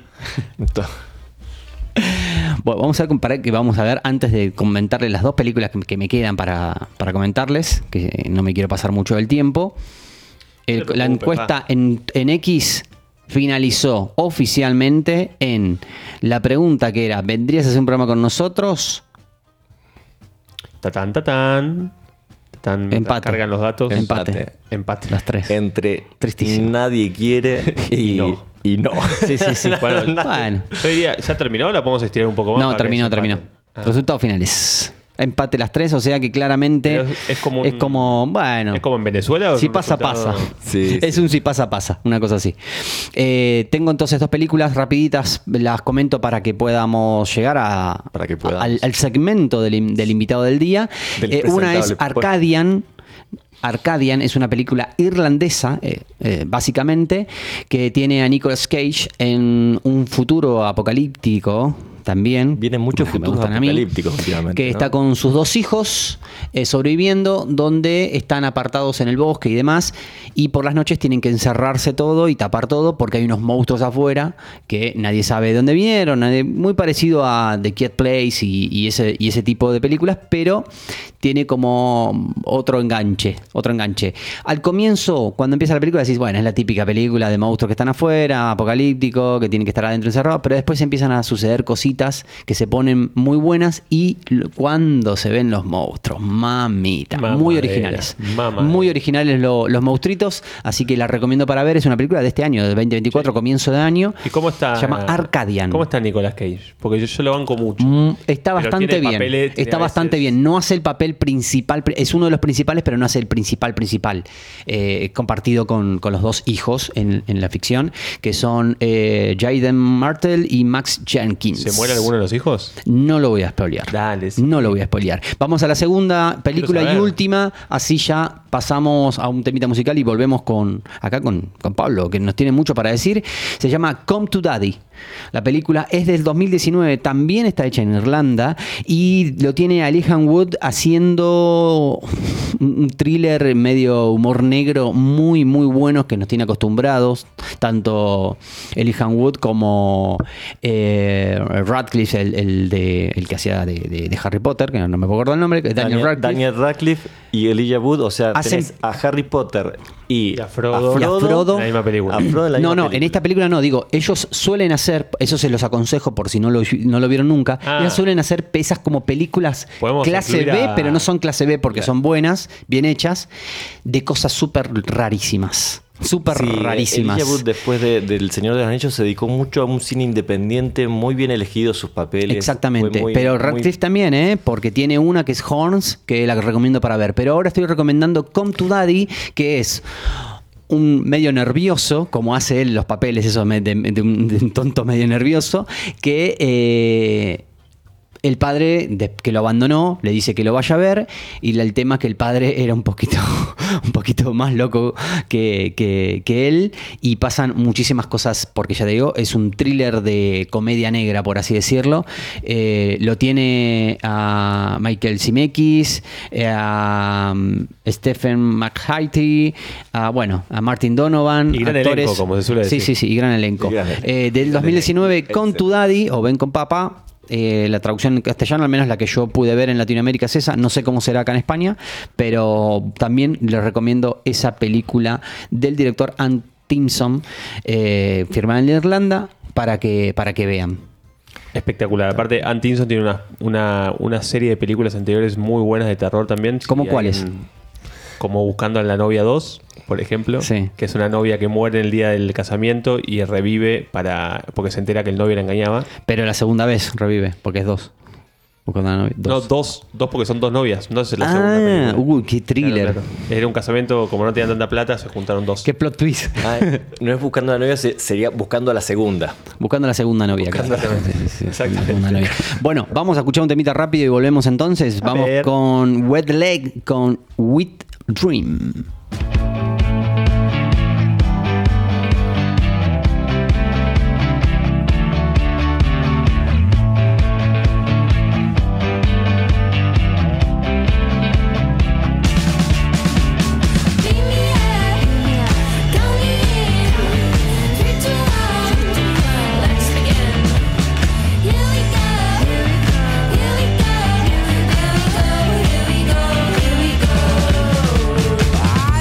Bueno, vamos a comparar que vamos a ver antes de comentarles las dos películas que, que me quedan para, para comentarles, que no me quiero pasar mucho del tiempo. El- No te la preocupes, encuesta en, en X finalizó oficialmente en la pregunta que era: ¿vendrías a hacer un programa con nosotros? Tatán, tatán. Tatán, Empate. Cargan los datos. Empate. Empate. Las tres. Entre Tristísimo. nadie quiere y, Y no. y no. Sí, sí, sí. Bueno, Bueno. Yo diría, ¿ya terminó o la podemos estirar un poco más? No, para que terminó, se terminó. empaten? Ah. Resultados finales. Empate las tres, o sea que claramente Pero es- es como un- es como, bueno, ¿Es como en Venezuela? O es si un pasa, resultado- pasa. Sí, Es sí. un si pasa, pasa. Una cosa así. Eh, tengo entonces dos películas rapiditas. Las comento para que podamos llegar a, Para que podamos. al, al segmento del, in- del invitado del día. Del Eh, una es presentable, pues. Arcadian. Arcadian es una película irlandesa, eh, eh, básicamente, que tiene a Nicolas Cage en un futuro apocalíptico también. Vienen muchos que me futuros gustan a mí, apocalípticos últimamente, que ¿no? está con sus dos hijos eh, sobreviviendo, donde están apartados en el bosque y demás, y por las noches tienen que encerrarse todo y tapar todo porque hay unos monstruos afuera que nadie sabe de dónde vinieron, nadie- muy parecido a The Quiet Place y, y ese, y ese tipo de películas, pero tiene como otro enganche, otro enganche. Al comienzo, cuando empieza la película, decís, bueno, es la típica película de monstruos que están afuera, apocalíptico, que tienen que estar adentro encerrados, pero después empiezan a suceder cositas que se ponen muy buenas y l- cuando se ven los monstruos, mamita, Mamadera, muy originales. mamadera. Muy originales lo- los monstruitos, así que la recomiendo para ver. Es una película de este año, del veinte veinticuatro, comienzo de año. ¿Y cómo está? Se llama Arcadian. ¿Cómo está Nicolas Cage? Porque yo, yo lo banco mucho. Mm, Está Pero bastante tiene bien. papeles, tiene Está a bastante veces- bien. No hace el papel principal, es uno de los principales, pero no hace el principal principal. Eh, compartido con, con los dos hijos en, en la ficción, que son eh, Jaden Martell y Max Jenkins. ¿Se muere alguno de los hijos? No lo voy a spoilear. Dale, sí. No lo voy a spoilear. Vamos a la segunda película y saber. última. Así ya pasamos a un temita musical y volvemos con acá con, con Pablo, que nos tiene mucho para decir. Se llama Come to Daddy. La película es del dos mil diecinueve, también está hecha en Irlanda y lo tiene a Elijah Wood haciendo un un thriller medio humor negro muy muy bueno que nos tiene acostumbrados, tanto Elijah Wood como eh, Radcliffe, el, el de, el que hacía de, de- de Harry Potter, que no, no me acuerdo el nombre, que es Daniel, Daniel, Radcliffe. Daniel Radcliffe y Elijah Wood, o sea, Hacen- tenés a Harry Potter y, Y a Frodo. Y a Frodo. En la misma película. a Frodo en la No, misma no, en película. esta película no, digo, ellos suelen hacer, eso se los aconsejo por si no lo, no lo vieron nunca, Ah. ellos suelen hacer esas como películas Podemos clase incluir B, a- pero no son clase B porque son buenas, bien hechas, de cosas súper rarísimas. Súper Sí, rarísimas. Elijah Wood, después de- del Señor de los Anillos, se dedicó mucho a un cine independiente, muy bien elegidos sus papeles. Exactamente, Fue muy- pero muy- Radcliffe también, ¿eh? Porque tiene una que es Horns, que la recomiendo para ver. Pero ahora estoy recomendando Come to Daddy, que es un medio nervioso, como hace él los papeles, eso de, de- de un, de un tonto medio nervioso, que eh, el padre de- que lo abandonó le dice que lo vaya a ver, y la- el tema es que el padre era un poquito, un poquito más loco que, que- que él, y pasan muchísimas cosas, porque ya te digo, es un thriller de comedia negra, por así decirlo. Eh, lo tiene a Michael Zemeckis, eh, a um, Stephen McHattie, a, bueno, a Martin Donovan. Y gran actores. elenco, como se suele decir. Sí, sí, sí, y gran elenco. Y gran elenco. Eh, del dos mil diecinueve, Con tu Daddy, o Ven con Papá. Eh, la traducción en castellano, al menos la que yo pude ver en Latinoamérica, es esa. No sé cómo será acá en España, pero también les recomiendo esa película del director Ant Timpson, eh, firmada en Irlanda, para que, para que vean. Espectacular. Aparte, Ant Timpson tiene una, una, una serie de películas anteriores muy buenas de terror también. ¿Cómo Si cuáles? alguien- Como Buscando a la novia dos, por ejemplo. Sí. Que es una novia que muere el día del casamiento y revive para porque se entera que el novio la engañaba. Pero la segunda vez revive, porque es dos. Buscando a la novia, No, dos. dos. Dos porque son dos novias. No es la segunda Ah, película. uy, qué thriller. Claro, claro. Era un casamiento, como no tenían tanta plata, se juntaron dos. Qué plot twist. Ah, no es buscando a la novia, se- sería buscando a la segunda. Buscando a la segunda novia. claro. Exactamente. Sí, sí, Exactamente. la segunda novia. Bueno, vamos a escuchar un temita rápido y volvemos entonces. A Vamos ver. con Wet Leg, con With Dream. Here we go, here we go, here we go.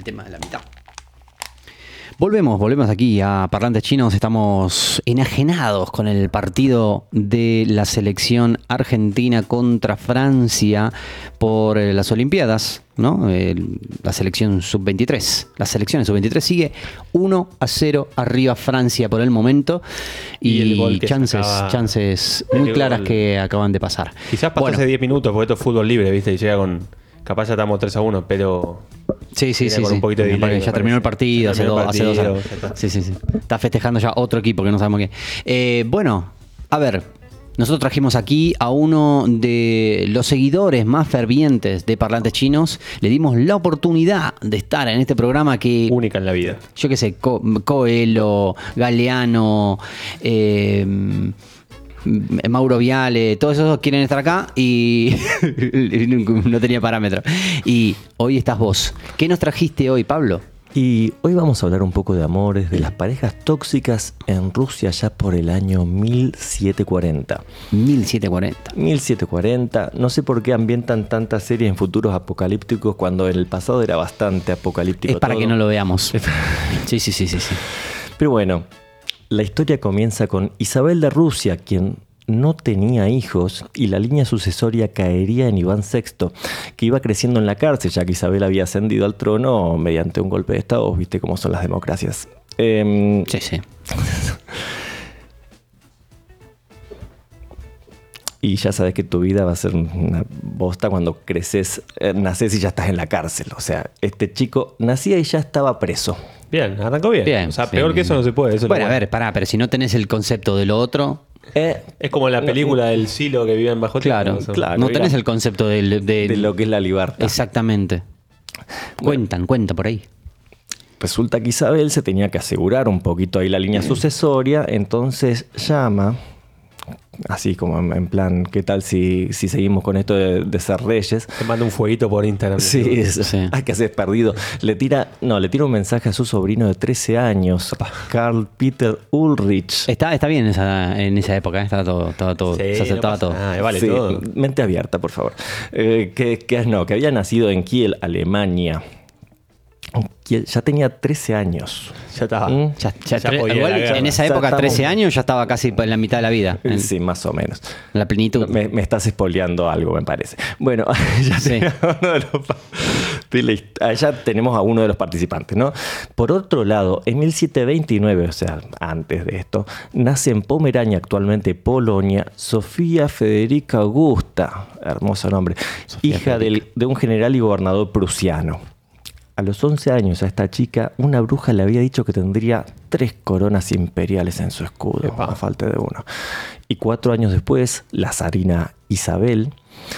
tema de la mitad. Volvemos, volvemos aquí a Parlantes Chinos. Estamos enajenados con el partido de la selección argentina contra Francia por eh, las Olimpiadas, ¿no? El- la selección sub veintitrés. La selección sub veintitrés sigue uno a cero arriba Francia por el momento Y el y, gol que chances, sacaba- chances el muy claras gol- que acaban de pasar. Quizás pasó Bueno, hace diez minutos, porque esto es fútbol libre, ¿viste? Y llega con. Capaz ya estamos tres a uno, pero. Sí, sí, Viene sí. con sí. un poquito de Me delay, parece que me ya terminó el parece. partido Ya hace, terminó dos, el hace dos partido, años. ya está. Sí, sí, sí. Está festejando ya otro equipo que no sabemos qué. Eh, bueno, a ver. Nosotros trajimos aquí a uno de los seguidores más fervientes de Parlantes Chinos. Le dimos la oportunidad de estar en este programa que, Única en la vida. yo qué sé, Co- Coelho, Galeano, eh, Mauro Viale, todos esos quieren estar acá y no tenía parámetro. Y hoy estás vos. ¿Qué nos trajiste hoy, Pablo? Y hoy vamos a hablar un poco de amores, de las parejas tóxicas en Rusia ya por el año mil setecientos cuarenta. mil setecientos cuarenta. mil setecientos cuarenta, no sé por qué ambientan tantas series en futuros apocalípticos cuando en el pasado era bastante apocalíptico. Es para todo. que no lo veamos. Sí, sí, sí, sí, sí. Pero bueno, la historia comienza con Isabel de Rusia, quien no tenía hijos y la línea sucesoria caería en Iván sexto, que iba creciendo en la cárcel, ya que Isabel había ascendido al trono mediante un golpe de estado. Viste cómo son las democracias. Em, Sí, sí. Y ya sabes que tu vida va a ser una bosta cuando creces, eh, naces y ya estás en la cárcel. O sea, este chico nacía y ya estaba preso. Bien, arrancó bien. Bien. O sea, bien, peor que bien, eso bien. no se puede. Eso es lo Bueno, a bueno. ver, pará, pero si no tenés el concepto de lo otro, Eh, Es como la película del silo que viven bajo claro, tierra, ¿no? claro. no tenés mira. el concepto del- de, de lo que es la libertad. Exactamente. Cuentan, cuenta por ahí. Resulta que Isabel se tenía que asegurar un poquito ahí la línea sucesoria, entonces llama, así como en, en plan, ¿qué tal si, si seguimos con esto de, de ser reyes? Te manda un fueguito por Instagram. Sí, eso. Sí. Hay que hacer perdido. Le tira, no, le tira un mensaje a su sobrino de trece años, Carl Peter Ulrich. Está, está bien esa, en esa época, ¿eh? Estaba todo, estaba todo, Sí, se no aceptaba pasa todo. nada, vale Sí, todo. mente abierta, por favor. Eh, que, que no, que había nacido en Kiel, Alemania. Kiel, ya tenía trece años. Ya estaba. Mm. Ya, ya Ya tre- podía igual la guerra. en esa Ya época, estamos- trece años, ya estaba casi en la mitad de la vida. En, Sí, más o menos. en la plenitud. Me, me estás espoleando algo, me parece. Bueno, ya, Sí. tenemos uno de los pa- de la hist- allá tenemos a uno de los participantes, ¿no? Por otro lado, en mil setecientos veintinueve, o sea, antes de esto, nace en Pomerania, actualmente Polonia, Sofía Federica Augusta, hermoso nombre, hija del- de un general y gobernador prusiano. A los once años a esta chica, una bruja le había dicho que tendría tres coronas imperiales en su escudo, Epa. a falta de uno. Y cuatro años después, la zarina Isabel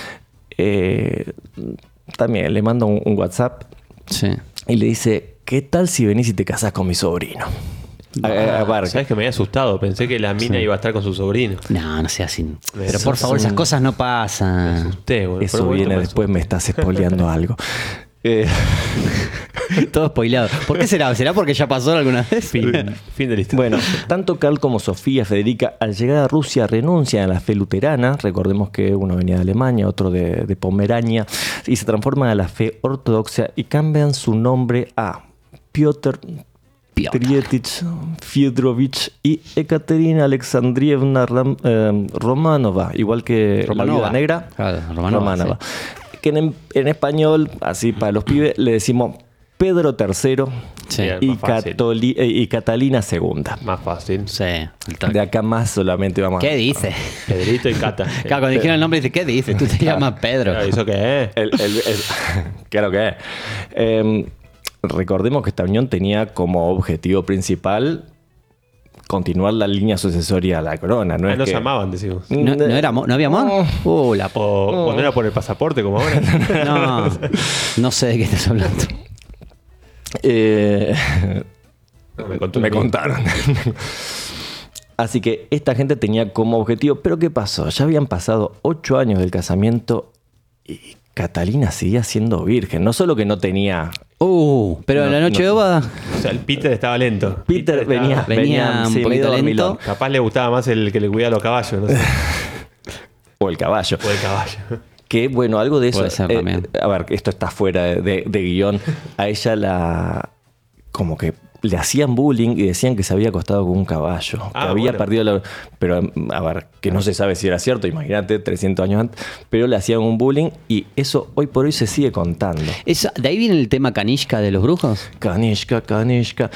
eh, también le manda un, un WhatsApp Sí. y le dice, ¿qué tal si venís y te casás con mi sobrino? A- a- a ver, ¿Sabes que me había asustado? Pensé que la mina iba a estar con su sobrino. No, no sea así. Pero Eso por favor, es esas un- cosas no pasan. Asusté, boludo. Por eso un momento viene me después, me asusté. estás spoileando algo. Eh, Todo spoilado. ¿Por qué será? ¿Será porque ya pasó alguna vez? Fin, fin de la historia. Bueno, tanto Carl como Sofía Federica al llegar a Rusia renuncian a la fe luterana, recordemos que uno venía de Alemania, otro de, de Pomerania, y se transforman a la fe ortodoxa y cambian su nombre a Piotr Piotr. Trietich Fyodorovich y Ekaterina Alexandrievna Ram- eh, Romanova, igual que la viuda negra. Claro, Romanova. sí. Que en, en español, así para los pibes, le decimos Pedro tercero Sí. Bien. y, más fácil. Catoli- eh, y Catalina segunda. Más fácil. Sí. el toque. De acá más solamente vamos ¿Qué a... dice? Pedrito y Cata. Claro, cuando dijeron el nombre, dice, ¿qué dices? Tú te llamas Pedro. Claro, ¿eso qué es? El, el- el- claro que es. Eh, recordemos que esta unión tenía como objetivo principal continuar la línea sucesoria a la corona. No Ah, es no que... se amaban, decimos. ¿No, no era, mo- ¿no había amor? Uh, la po- O, o no era por el pasaporte como ahora. No, no sé de qué estás hablando. Eh, Me contó un me amigo. contaron. Así que esta gente tenía como objetivo, pero ¿qué pasó? Ya habían pasado ocho años del casamiento y Catalina seguía siendo virgen. No solo que no tenía... Uh, pero en la noche no. de boda, O sea, el Peter estaba lento. Peter estaba- venía, venía un sí, poquito medio lento. dormilón. Capaz le gustaba más el que le cuidaba los caballos, no sé. O el caballo. O el caballo. Que bueno, algo de eso. Puede ser eh, también. a ver, esto está fuera de, de- de guión. A ella la. Como que le hacían bullying y decían que se había acostado con un caballo. Ah, que había bueno. perdido la. Pero, a ver, que no se sabe si era cierto, imagínate, trescientos años antes. Pero le hacían un bullying y eso hoy por hoy se sigue contando. Esa- ¿De ahí viene el tema Kanishka de los brujos? Kanishka, Kanishka.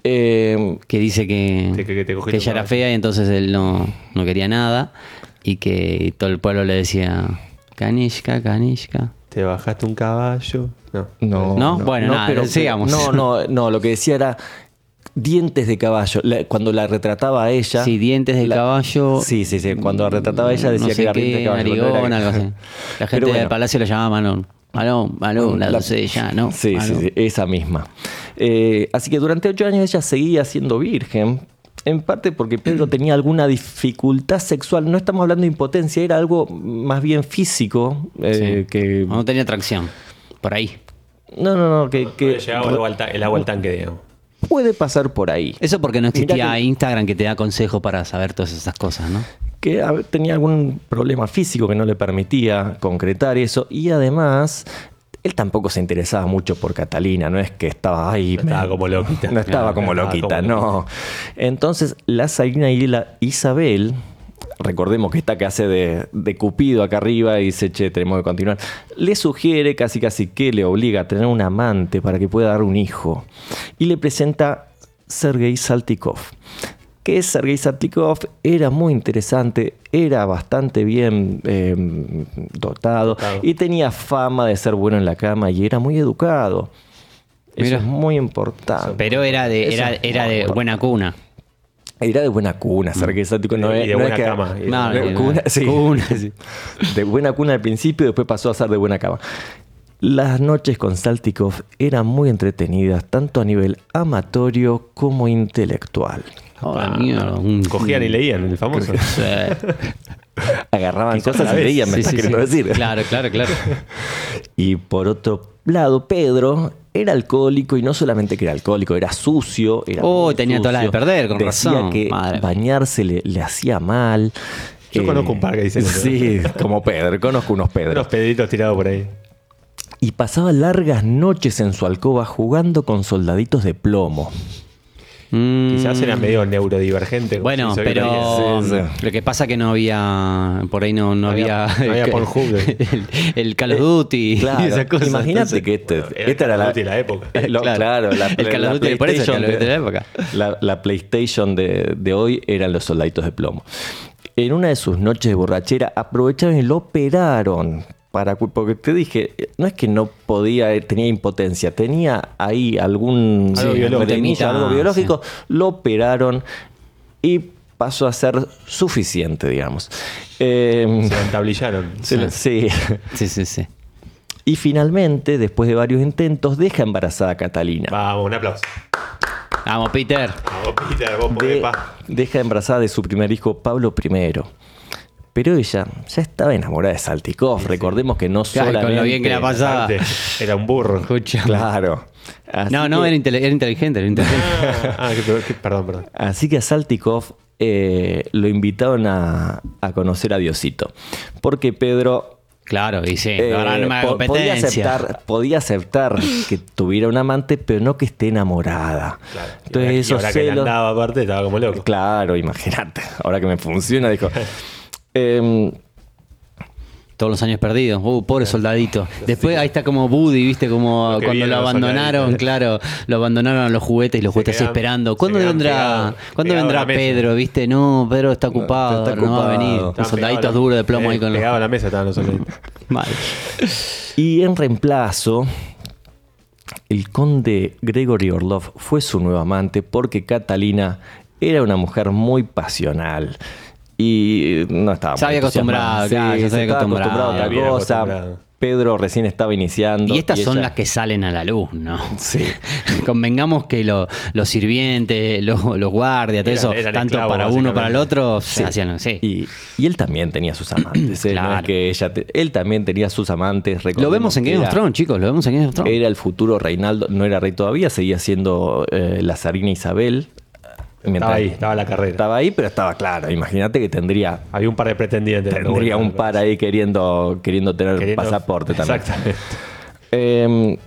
Eh, Que dice que, Sí, que- que te cogiste que un ella era caballo. fea y entonces él no, no quería nada. Y que todo el pueblo le decía Kanishka, Kanishka. ¿Te bajaste un caballo? No. No, ¿No? Bueno, nada, sigamos. No, no, no, lo que decía era dientes de caballo. La- cuando la retrataba a ella. Sí, dientes de la- caballo. Sí, sí, sí. Cuando la retrataba a ella decía no sé que era qué, dientes de caballo. pero narigón, era- algo así. La Pero gente bueno. del palacio la llamaba Malón. Malón, Malón, la, La- doncella, ¿no? Sí, sí, Malón. sí, esa misma. Eh, así que durante ocho años ella seguía siendo virgen. En parte porque Pedro tenía alguna dificultad sexual. No estamos hablando de impotencia, era algo más bien físico. eh, Sí. que No tenía tracción. Por ahí. No, no, no, que, que Llegaba el agua al ta- el agua al tanque, digamos. puede pasar por ahí. Eso porque no Mirá existía que- Instagram que te da consejos para saber todas esas cosas, ¿no? Que a- tenía algún problema físico que no le permitía concretar eso. Y además, él tampoco se interesaba mucho por Catalina. No es que estaba ahí. No estaba como loquita. No estaba No, como no estaba loquita, como no. Entonces, la Zaina y la Isabel. Recordemos que esta que hace de, de Cupido acá arriba y dice, che, tenemos que continuar. Le sugiere casi casi que le obliga a tener un amante para que pueda dar un hijo. Y le presenta Sergei Saltykov. Que Sergei Saltykov era muy interesante, era bastante bien eh, dotado, Dotado. y tenía fama de ser bueno en la cama y era muy educado. Eso Mira. es muy importante. Pero era de, Eso era, es era muy de importante. buena cuna. Era de buena cuna, Sergei Saltykov. No Y es, de no es buena que- cama. Y de- No, de no, cuna, no. sí. Cuna, sí. De buena cuna al principio, después pasó a ser de buena cama. Las noches con Saltykov eran muy entretenidas, tanto a nivel amatorio como intelectual. Oh, la mierda. un- Cogían y leían, el famoso. Sí. Agarraban Quizás cosas a la y vez. leían, me Sí, estás sí, queriendo sí. decir. Claro, claro, claro. Y por otro lado, Pedro era alcohólico y no solamente que era alcohólico, era sucio. Era Oh, muy tenía todas las de sucio. perder, con Decía razón. que Madre. bañarse le, le hacía mal. Yo conozco un par que dicen eso. Sí, como Pedro, conozco unos Pedros. Unos pedritos tirados por ahí. Y pasaba largas noches en su alcoba jugando con soldaditos de plomo. Mm, Quizás era medio neurodivergente. como Bueno, se hizo que pero Sí, sí. lo que pasa que no había, por ahí no, no No había, había- no había Pornhub. el, el Call of Duty y Claro, esas cosas. imagínate Entonces- que este, Era esta era la, de la época. Lo- Claro. claro, la, El Call of la Duty, por eso el PlayStation Call of Duty de la época. La, la PlayStation de, de hoy eran los soldaditos de plomo. En una de sus noches de borrachera aprovecharon y lo operaron. Para, cu- porque te dije, no es que no podía, eh, tenía impotencia, tenía ahí algún Algo sí, biológico. problemilla, algo Sí. biológico, lo operaron y pasó a ser suficiente, digamos. Eh, Se entablillaron. sí. sí. Sí, sí, sí. Y finalmente, después de varios intentos, deja embarazada a Catalina. Vamos, un aplauso. Vamos, Peter. Vamos, Peter, vos podés, De- pa. deja embarazada de su primer hijo, Pablo primero. Pero ella ya estaba enamorada de Saltykov. Recordemos que no Claro, solamente... con lo bien que la pasaba. Aparte, Era un burro. Escucha. Claro. Así No, no, que- era, intele- era inteligente, era inteligente. Ah, ah, que- que- perdón, perdón. Así que a Saltykov eh, lo invitaron a, a conocer a Diosito. Porque Pedro... Claro, y sí, eh, ahora no me haga po- podía, competencia. aceptar, podía aceptar que tuviera un amante, pero no que esté enamorada. Claro. Entonces y ahora, esos y ahora que le celos... andaba aparte, estaba como loco. Claro, imagínate. Ahora que me funciona, dijo... em, Todos los años perdidos. Uh, pobre soldadito. Después ahí está como Buddy, ¿viste? Como Lo que cuando viene lo los abandonaron, soldaditos. claro. Lo abandonaron a los juguetes y los Se juguetes quedan- esperando. ¿Cuándo se quedan vendrá, pegados- ¿cuándo pegados vendrá a la mesa. Pedro? ¿Viste? No, Pedro está ocupado, está no va a ocupado. venir. Estaban Los soldaditos Pegados a la- duros de plomo ahí eh, con los... Pegados a la mesa estaban los soldaditos. Mal. Y en reemplazo, el conde Gregory Orlov fue su nuevo amante porque Catalina era una mujer muy pasional. Y no estaba Se muy había acostumbrado, entusiasmada. claro, ya se se había estaba acostumbrado. acostumbrado a otra Bien cosa. acostumbrado. Pedro recién estaba iniciando. Y estas son ella- las que salen a la luz, ¿no? Sí. Convengamos que lo- los sirvientes, los, los guardias, todo Eran- eso, eran tanto esclavos, para uno para el básicamente. otro, se hacían, sí. Y, y él también tenía sus amantes. ¿eh? No es Claro. que ella te- él también tenía sus amantes. Lo recordemos vemos en que Game of era- Thrones, chicos, lo vemos en Game of Thrones. Era el futuro Reinaldo, no era rey todavía, seguía siendo eh, la zarina Isabel. mientras- Estaba ahí, estaba la carrera. Estaba ahí, pero estaba claro. Imagínate que tendría, Había un par de pretendientes. dando tendría vueltas, un par ahí queriendo, queriendo tener Queriendo- pasaporte también. Exactamente. Eh,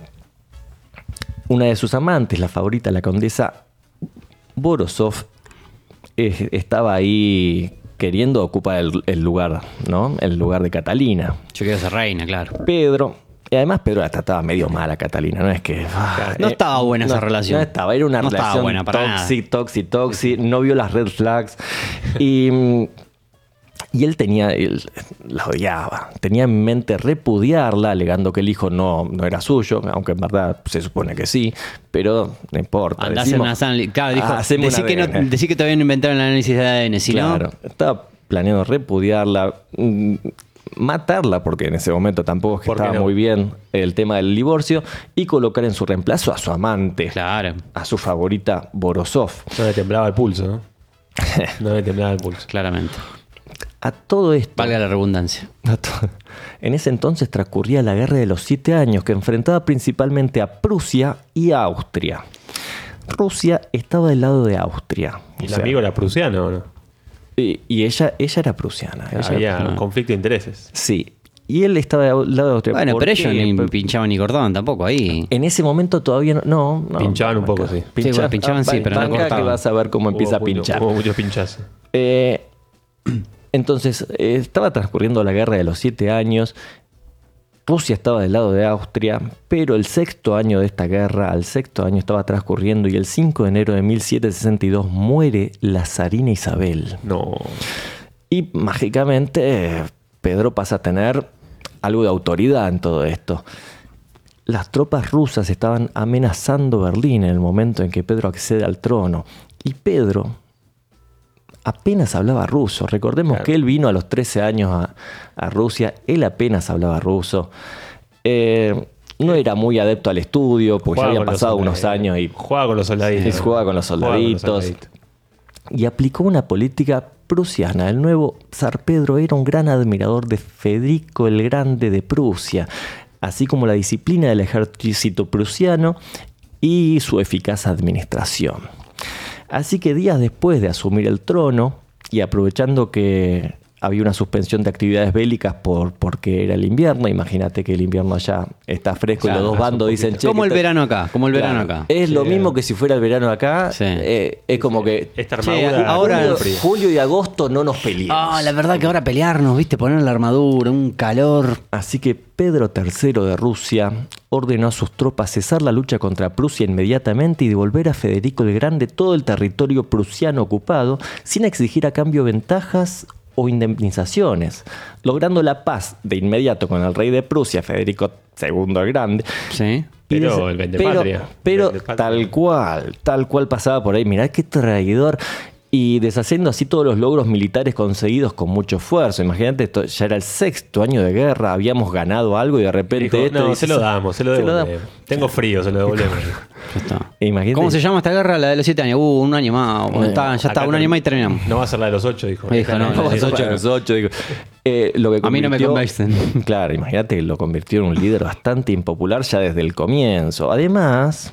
una de sus amantes, la favorita, la condesa Borisov, eh, estaba ahí queriendo ocupar el, el lugar, ¿no? El lugar de Catalina. Yo quiero ser reina, claro. Pedro, y además Pedro la trataba medio mal a Catalina, no es que... ah, No eh, estaba buena esa no- relación. No estaba, era una No estaba relación buena para nada. toxic, toxic, toxic, no vio las red flags. Y, mm, y él tenía, él la odiaba, tenía en mente repudiarla, alegando que el hijo no, no era suyo, aunque en verdad se supone que sí, pero no importa. Andá a hacer decimos- una sangre. Claro, dijo, Ah, hacemos decí una que, no, A D N. decí que todavía no inventaron el análisis de A D N, si Claro, no... estaba planeando repudiarla, mm, matarla, porque en ese momento tampoco es que ¿Por qué estaba no? muy bien el tema del divorcio, y colocar en su reemplazo a su amante, Claro, a su favorita Borisov. No le temblaba el pulso, ¿no? No le temblaba el pulso. claramente. A todo esto, Valga la redundancia. a to- en ese entonces transcurría la Guerra de los Siete Años, que enfrentaba principalmente a Prusia y a Austria. Rusia estaba del lado de Austria. ¿Y O el sea, amigo era prusiano o no? y, y ella, ella era prusiana. ella- Había no. un conflicto de intereses. Sí. Y él estaba del lado de Austria. Bueno, ¿Por pero qué? ellos ni Por- pinchaban ni cortaban tampoco ahí. En ese momento todavía no. no, no Pinchaban un poco, sí. Pincha- bueno, pinchaban sí, ah, pero no banca cortaban. que vas a ver cómo empieza Hubo a pinchar. Mucho, hubo muchos pinchazos. Eh, entonces, eh, estaba transcurriendo la guerra de los siete años. Rusia estaba del lado de Austria, pero el sexto año de esta guerra, al sexto año estaba transcurriendo y el cinco de enero de mil setecientos sesenta y dos muere la zarina Isabel. No. Y mágicamente eh, Pedro pasa a tener algo de autoridad en todo esto. Las tropas rusas estaban amenazando Berlín en el momento en que Pedro accede al trono. Y Pedro apenas hablaba ruso. Recordemos Claro. que él vino a los trece años a, a Rusia. Él apenas hablaba ruso. Eh, no era muy adepto al estudio, porque ya Jugaba habían con los pasado unos soldaditos. años y Jugaba con los soldaditos. Sí, jugaba con los Jugaba con los soldaditos. soldaditos. y aplicó una política prusiana. El nuevo zar Pedro era un gran admirador de Federico el Grande de Prusia, así como la disciplina del ejército prusiano y su eficaz administración. Así que días después de asumir el trono, y aprovechando que había una suspensión de actividades bélicas por, porque era el invierno, imagínate que el invierno allá está fresco Claro, y los dos hace un bandos dicen... poquito. "Che, Como que el está-". verano acá, como el verano Claro, acá. Es lo Sí. mismo que si fuera el verano acá. Sí. eh, es como que Esta Che, armadura. ahora- julio, julio, julio y agosto no nos peleamos. Ah, la verdad que ahora pelearnos, viste, poner la armadura, un calor. Así que Pedro tercero de Rusia ordenó a sus tropas cesar la lucha contra Prusia inmediatamente y devolver a Federico el Grande todo el territorio prusiano ocupado sin exigir a cambio ventajas o indemnizaciones, logrando la paz de inmediato con el rey de Prusia, Federico segundo el Grande. Sí. Y Pero des- el vende pero, patria. pero Vende patria. tal cual, tal cual pasaba por ahí. Mirá qué traidor. Y deshaciendo así todos los logros militares conseguidos con mucho esfuerzo. Imagínate, esto ya era el sexto año de guerra, habíamos ganado algo y de repente Dijo, esto no, dice- se lo damos, se lo se lo devolvemos. Tengo frío, se lo devolvemos. Ya está. Imagínate. ¿Cómo se llama esta guerra? La de los siete años. Uh, un año más. Eh, Está- ya está, Acá un año term- más y terminamos. No va a ser la de los ocho, dijo. Dijo, Esta no, es no, la de los los ocho. ocho. Los ocho, digo. Eh, lo que A mí no me convirtió- convencen. Claro, imagínate, lo convirtió en un líder bastante impopular ya desde el comienzo. Además,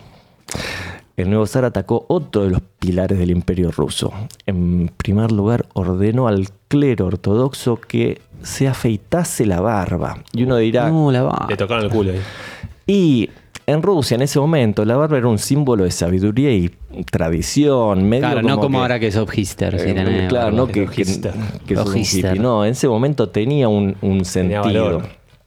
el nuevo zar atacó otro de los pilares del imperio ruso. En primer lugar, ordenó al clero ortodoxo que se afeitase la barba. Y uno dirá, No, la va. Le tocaron el culo ahí. y en Rusia en ese momento la barba era un símbolo de sabiduría y tradición. Medio Claro, no como que- ahora que sos hipster. sí, eh, tenés claro, barba. no que, que, Hipster. que sos un Hipster. hippie. No, en ese momento tenía un, un Tenía sentido. valor.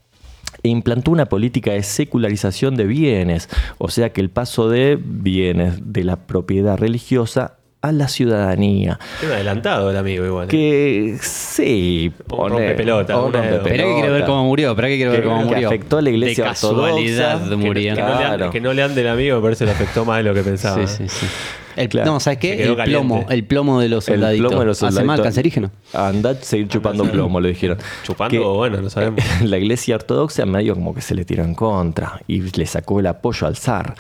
E implantó una política de secularización de bienes, o sea que el paso de bienes de la propiedad religiosa a la ciudadanía. Era adelantado el amigo igual. ¿eh? Que sí, Un pone- rompepelota, o un una de dos. Esperá que quiero ver cómo murió. Esperá que quiero ver Que- cómo que murió. afectó a la iglesia De casualidad ortodoxa. murió. Que, no le ande, Claro. que no le ande el amigo, me parece que le afectó más de lo que pensaba. Sí, sí, sí. El, Claro. No, ¿sabes Se qué? quedó El plomo, caliente. el plomo de los El soldaditos. plomo de los Hace mal, soldaditos. cancerígeno. Andá a seguir chupando plomo, le dijeron. Chupando, Que bueno, no sabemos. La iglesia ortodoxa medio como que se le tiró en contra y le sacó el apoyo al zar.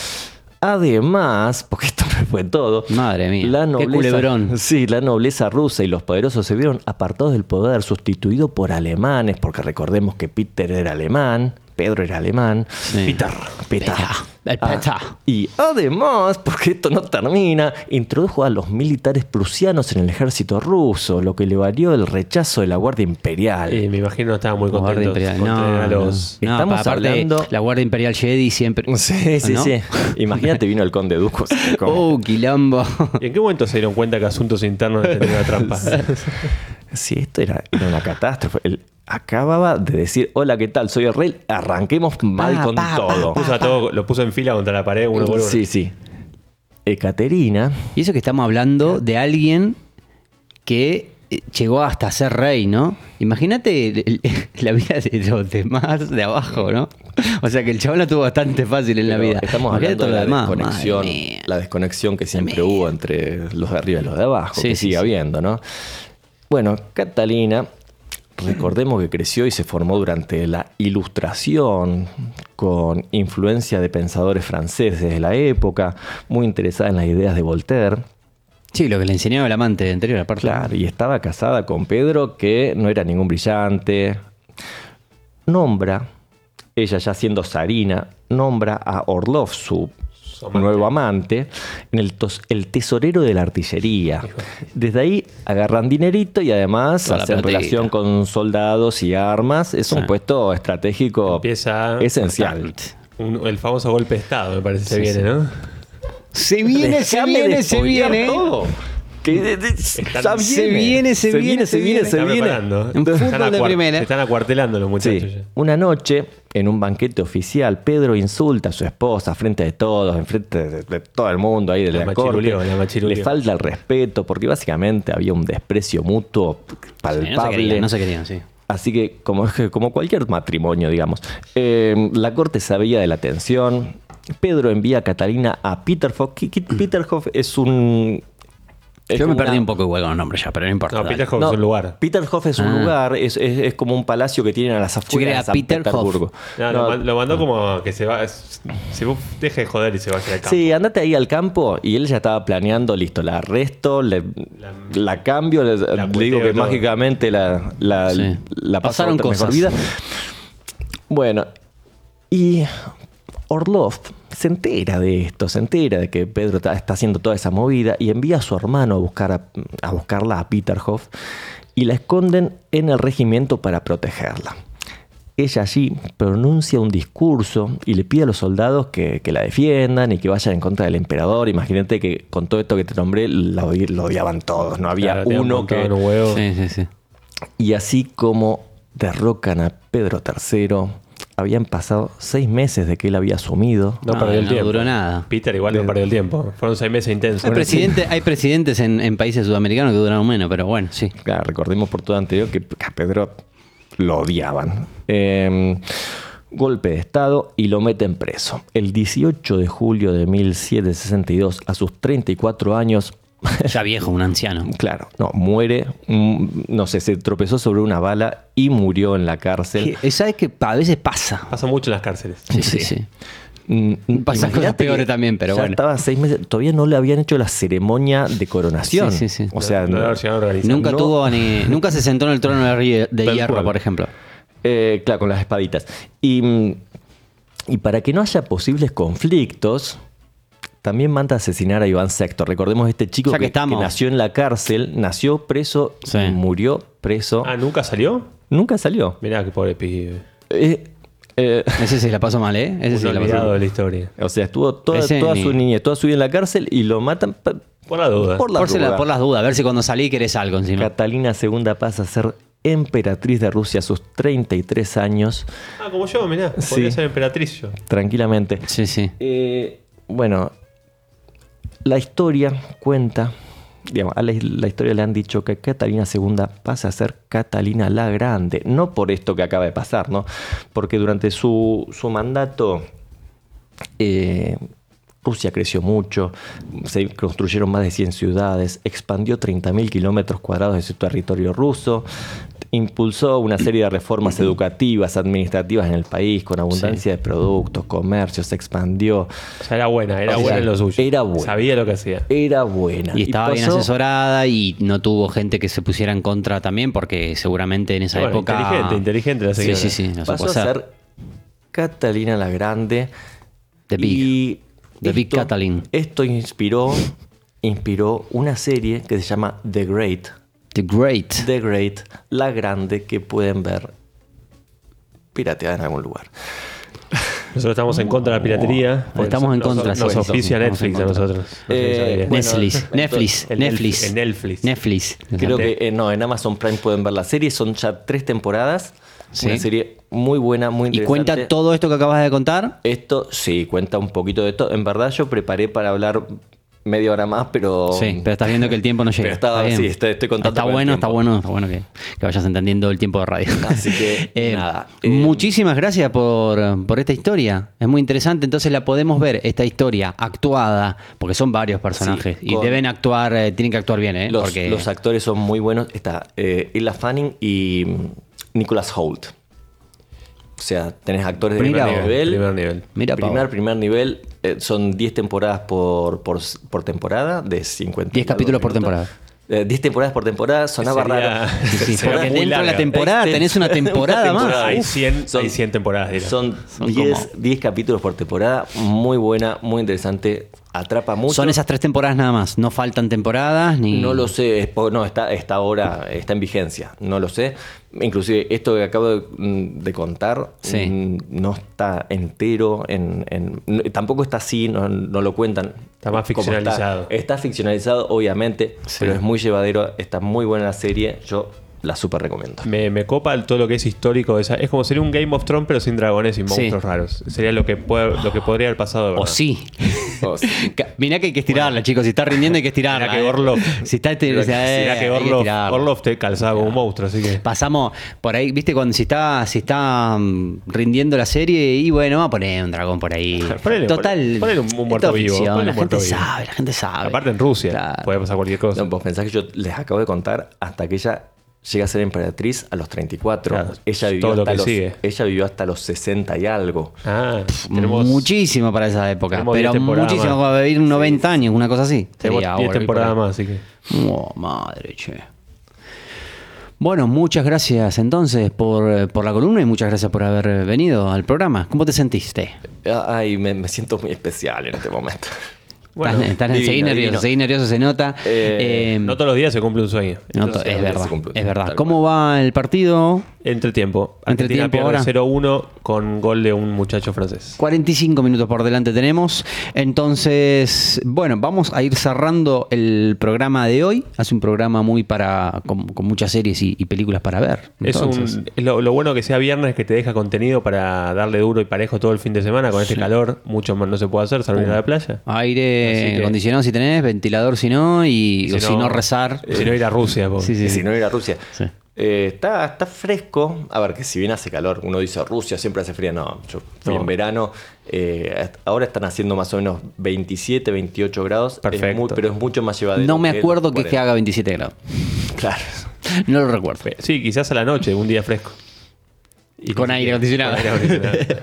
Además, porque esto no fue todo, Madre mía, la qué nobleza, culebrón. sí, la nobleza rusa y los poderosos se vieron apartados del poder, sustituidos por alemanes, porque recordemos que Peter era alemán, Pedro era alemán. Sí. Peter. Peter. El Ah, Peter. y además, porque esto no termina, introdujo a los militares prusianos en el ejército ruso, lo que le valió el rechazo de la Guardia Imperial. Eh, me imagino estaba muy La Guardia contento Imperial. con No, tener a no. los... No, Estamos aparte, hablando- la Guardia Imperial Jedi siempre. Sí, sí, ¿no? sí. Imagínate, vino el conde Duco. así como- Oh, quilombo. ¿Y en qué momento se dieron cuenta que asuntos internos tenían una trampa? Sí, esto era, era una catástrofe. Él acababa de decir, hola, ¿qué tal? Soy el rey. Arranquemos mal Pa, con pa, todo. Puso a todo- lo puso en fila contra la pared, uno por uno. Sí, sí. Ekaterina, Y eso que estamos hablando de alguien que eh, llegó hasta ser rey, ¿no? Imagínate el- el- la vida de los demás de abajo, ¿no? O sea que el chaval la tuvo bastante fácil en la pero vida. estamos Imagínate hablando de todo la lo demás, desconexión, madre mía. la desconexión que siempre Madre mía. hubo entre los de arriba y los de abajo, Sí, que sí, sigue sí. habiendo, ¿no? Bueno, Catalina, recordemos que creció y se formó durante la Ilustración, con influencia de pensadores franceses de la época, muy interesada en las ideas de Voltaire. Sí, lo que le enseñaba el amante anterior, aparte. Claro, y estaba casada con Pedro, que no era ningún brillante. Nombra, ella ya siendo zarina, nombra a Orlov, su amante. nuevo amante, en el, tos- el tesorero de la artillería. Desde ahí agarran dinerito y además Toda la hacen platita. relación con soldados y armas. Es un Sí. puesto estratégico Empieza esencial. un- el famoso golpe de Estado, me parece, se Sí, viene, sí. ¿no? Se viene, se Déjame viene, de se spoilear viene. todo. Que de- de- ya Se viene, se viene, se viene. Se están preparando. En Están fútbol de acuar- primera. Se están acuartelando los muchachos. Sí. ya. Una noche, en un banquete oficial, Pedro insulta a su esposa frente de todos, en frente de, de todo el mundo ahí de La la, corte. machiruleó, la machiruleó. Le falta el respeto porque básicamente había un desprecio mutuo Sí, palpable. no se querían, no se querían, sí. Así que, como, como cualquier matrimonio, digamos, eh, la corte sabía de la tensión. Pedro envía a Catalina a Peterhof. Qui- qui- Peterhof es un... es Yo me como perdí una- un poco igual con los nombres ya, pero no importa. No, dale. Peterhof No, es un lugar. Peterhof es un Ah. lugar, es, es- es como un palacio que tienen a las que era afueras de San Peterhof. Petersburgo. No, No, lo, man- lo mandó como que se va. es- Se deje de joder y se vaya al campo. sí, andate ahí al campo y él ya estaba planeando, listo, la arresto, le- La- la, cambio, le, la le digo pueteo que todo. mágicamente la, la, Sí. la paso a Pasaron otra mejor cosas. vida. Bueno, y Orlov se entera de esto, se entera de que Pedro está, está haciendo toda esa movida y envía a su hermano a, buscar a, a buscarla a Peterhof y la esconden en el regimiento para protegerla. Ella allí pronuncia un discurso y le pide a los soldados que, que la defiendan y que vayan en contra del emperador. Imagínate que con todo esto que te nombré la odi- lo odiaban todos, no había Claro, te uno montaban que... un huevo. Sí, sí, sí. Y así como derrocan a Pedro tercero, habían pasado seis meses de que él había asumido. No, No, perdió el no tiempo. duró nada. Peter igual no perdió el tiempo. Fueron seis meses intensos. Hay, presidente, hay presidentes en, en países sudamericanos que duraron menos, pero bueno, sí. Claro, recordemos por todo anterior que a Pedro lo odiaban. Eh, golpe de estado y lo meten preso. El dieciocho de julio de mil setecientos sesenta y dos, a sus treinta y cuatro años, Ya viejo, un anciano. claro, no, muere, mm, no sé, se tropezó sobre una bala y murió en la cárcel. Que- ¿Sabes que a veces pasa? Pasa mucho en las cárceles. Sí, sí, sí. Mm, Pasan cosas imagínate peores que también, pero ya bueno. estaba seis meses, todavía no le habían hecho la ceremonia de coronación. Sí, sí, sí. O sea, no, no debe haber llegado a organizar. Nunca no- tuvo ni. Nunca se sentó en el trono de, rie- de Tal hierro, cual. por ejemplo. Eh, claro, con las espaditas. Y, mm, y para que no haya posibles conflictos, también manda a asesinar a Iván sexto. Recordemos este chico Ya que que, estamos. que nació en la cárcel, nació preso, Sí. murió preso, Ah, ¿nunca salió? nunca salió. Mirá qué pobre pibe. Eh, eh, Ese sí la pasó mal, ¿eh? Ese Un sí la pasó olvidado mal. de la historia. o sea, estuvo toda, Ese toda ni- su niñez, toda su vida en la cárcel y lo matan pa- Por la duda. por la Por, si la- duda. por las dudas, a ver si cuando salí querés algo encima. Catalina segunda pasa a ser emperatriz de Rusia a sus treinta y tres años, Ah, como yo, mirá. Sí. Podría ser emperatriz yo. tranquilamente. Sí, sí. Eh, bueno, la historia cuenta, digamos, a la, la historia le han dicho que Catalina segunda pasa a ser Catalina la Grande, no por esto que acaba de pasar, ¿no? Porque durante su, su mandato eh, Rusia creció mucho, se construyeron más de cien ciudades, expandió treinta mil kilómetros cuadrados de su territorio ruso, impulsó una serie de reformas educativas, administrativas en el país, con abundancia de productos, comercio, se expandió. O sea, era buena, era O sea, buena en lo suyo. era buena. Sabía lo que hacía. Era buena. Y estaba bien pasó- asesorada y no tuvo gente que se pusiera en contra también, porque seguramente en esa Bueno, época. inteligente, inteligente la Sí, señora. sí, sí. No se pasó puede a hacer. ser Catalina la Grande. The Big. Y The Big esto- Catalina. Esto inspiró, inspiró una serie que se llama The Great. The Great. The Great, la grande, que pueden ver pirateada en algún lugar. Nosotros estamos en contra de la piratería. porque Estamos en nos- contra, Nos, sí, oficia estamos en Netflix a contra. nosotros. No sé si Eh, sabías. bueno, Netflix. entonces- Netflix. el Netflix. Netflix, el Netflix. Netflix. Creo que eh, no, en Amazon Prime pueden ver la serie. Son ya tres temporadas. Sí. Una serie muy buena, muy ¿Y interesante. cuenta todo esto que acabas de contar? Esto, sí, cuenta un poquito de esto. En verdad yo preparé para hablar media hora más, pero... Sí, pero estás viendo que el tiempo no llega. Pero estaba- Está bien. sí, estoy- estoy contando Está con el bueno, tiempo. está bueno, está bueno que, que vayas entendiendo el tiempo de radio. Así que, nada, eh, muchísimas gracias por, por esta historia. Es muy interesante. Entonces la podemos ver, esta historia actuada, porque son varios personajes Sí, y con- deben actuar, eh, tienen que actuar bien, ¿eh? Los, porque los actores son muy buenos. Está eh, Ella Fanning y mm, Nicholas Hoult. O sea, tenés actores de Mira primer vos, nivel. primer nivel. Mira, primer, Pau. primer nivel. eh, son diez temporadas por, por, por temporada, de cincuenta. diez y algo capítulos por minutos. temporada. Eh, diez temporadas por temporada, sonaba Sería- raro. Sí, sería porque muy dentro de la larga. temporada Este- tenés una temporada una más. temporada. Hay Uf, cien, son- hay cien temporadas. dirá. Son Son diez como- diez capítulos por temporada, muy buena, muy interesante, atrapa mucho. Son esas tres temporadas nada más. No faltan temporadas ni. No lo sé, es po- no, está, está ahora, está en vigencia, no lo sé. Inclusive esto que acabo de, mm, de contar Sí. mm, no está entero, en, en- no- tampoco está así, no, no lo cuentan. Está más como ficcionalizado. Está, está ficcionalizado, obviamente, Sí. pero es muy llevadero, está muy buena la serie, yo la súper recomiendo. Me, me copa el- todo lo que es histórico. de esa- es como sería un Game of Thrones, pero sin dragones y monstruos Sí. raros. Sería lo que, puede, lo que podría haber pasado de verdad. O sí. O sí. Ca- Mirá que hay que estirarla, chicos. Si está rindiendo hay que estirarla. Mirá que eh. Orlov- Si está estir- Mirá que- eh, mirá que hay Orlov, estirarla. Orlov te calzaba como un monstruo, así que. Pasamos por ahí, viste, cuando si está, si está mm, rindiendo la serie y bueno, vamos a poner un dragón por ahí. Ponele, Total. ponele- ponele un- un es muerto todo vivo, ficción, ponele La un muerto gente vivo. sabe, la gente sabe. Aparte en Rusia, Claro. puede pasar cualquier cosa. No, vos pensás que yo les acabo de contar hasta que ella llega a ser emperatriz a los treinta y cuatro. Claro, ella, vivió todo lo hasta que los, sigue. ella vivió hasta los sesenta y algo. Ah, tenemos, Muchísimo para esa época. tenemos Pero diez temporadas muchísimo más. para vivir noventa años, una cosa así. tenemos Sería diez ahora, temporadas por ahí. más, así que. Oh, madre, che. Bueno, muchas gracias entonces por, por la columna y muchas gracias por haber venido al programa. ¿Cómo te sentiste? Ay, me, me siento muy especial en este momento. Bueno, estás, estás divino, seguís nervioso, divino. seguís nervioso, se nota. Eh, Eh, No todos los días se cumple un sueño. no Entonces, to- es se verdad, cumple, es verdad. tal ¿Cómo va el partido? Entretiempo. Argentina Entretiempo pierde ahora. cero uno con gol de un muchacho francés. cuarenta y cinco minutos por delante tenemos. Entonces, bueno, vamos a ir cerrando el programa de hoy. Hace un programa muy para con, con muchas series y, y películas para ver. Es Entonces, un, es lo, lo bueno que sea viernes, que te deja contenido para darle duro y parejo todo el fin de semana. Con este calor, mucho más no se puede hacer, salvo ir a la playa. aire Así que- acondicionado si tenés, ventilador si no, y, o si no, rezar. Si no ir a Rusia. po. Sí, sí, Y sí. si no ir a Rusia. Sí. Eh, está, está fresco. A ver, que si bien hace calor, uno dice Rusia siempre hace frío. No, yo fui No. en verano. eh, hasta- ahora están haciendo más o menos veintisiete, veintiocho grados. Es Perfecto. muy- pero es mucho más llevadero. No me que acuerdo los que, es que cuarenta. haga veintisiete grados. Claro. No lo recuerdo. Sí, quizás a la noche, un día fresco. Y con aire acondicionado. Con aire acondicionado.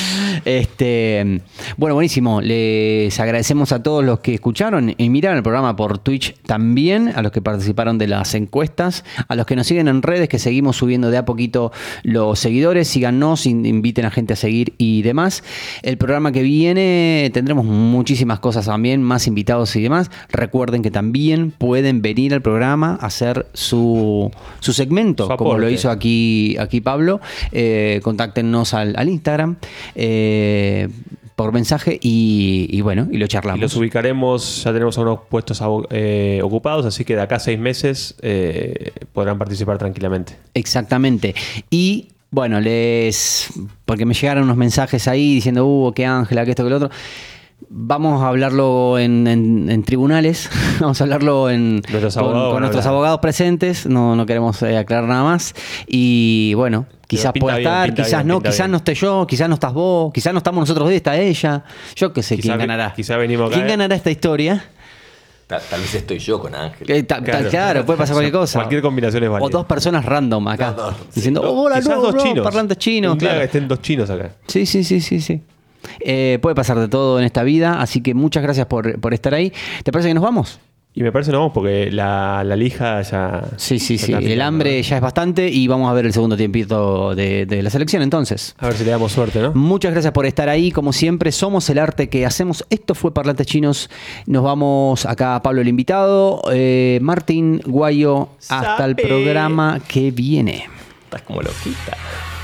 Este, bueno, buenísimo. Les agradecemos a todos los que escucharon y miraron el programa por Twitch también, a los que participaron de las encuestas, a los que nos siguen en redes, que seguimos subiendo de a poquito los seguidores. Síganos, in- inviten a gente a seguir y demás. El programa que viene tendremos muchísimas cosas también, más invitados y demás. Recuerden que también pueden venir al programa a hacer su, su segmento, Su como lo aporte. hizo aquí, aquí Pablo. Eh, contáctenos al, al Instagram eh, por mensaje y, y bueno, y lo Y charlamos. los ubicaremos, ya tenemos unos puestos abo- eh, ocupados, así que de acá a seis meses eh, podrán participar tranquilamente. Exactamente. Y bueno, les. Porque me llegaron unos mensajes ahí diciendo, uh, que Ángela, que esto, que lo otro. Vamos a hablarlo en, en- en tribunales, vamos a hablarlo en, Nuestros con, abogados con van a nuestros hablar. abogados presentes, no, no queremos eh, aclarar nada más. Y bueno, quizás pinta pueda bien, estar, pinta quizás bien, no, pinta quizás bien. no esté yo, quizás no estás vos, quizás no estamos nosotros dos, está ella. Yo qué sé Quizá quién ve- ganará. quizá venimos acá, ¿Quién eh. ganará esta historia? Tal, tal vez estoy yo con Ángel. Eh, ta- ta- Claro. claro. puede pasar cualquier cosa. Cualquier combinación es válida. O dos personas random acá. No, no, sí. diciendo, No, hola, quizás no, dos bro, chinos. parlantes chinos. Un día claro. que estén dos chinos acá. Sí, sí, sí, sí, sí. Eh, puede pasar de todo en esta vida, así que muchas gracias por, por estar ahí. ¿Te parece que nos vamos? Y me parece no vamos porque la, la lija ya... Sí, sí, ya sí. está El picando, hambre ¿no? ya es bastante y vamos a ver el segundo tiempito de, de la selección entonces. A ver si le damos suerte, ¿no? Muchas gracias por estar ahí, como siempre, somos el arte que hacemos. Esto fue Parlantes Chinos. Nos vamos acá, Pablo el invitado, eh, Martín Guayo, hasta el Sape. programa que viene. Estás como loquita.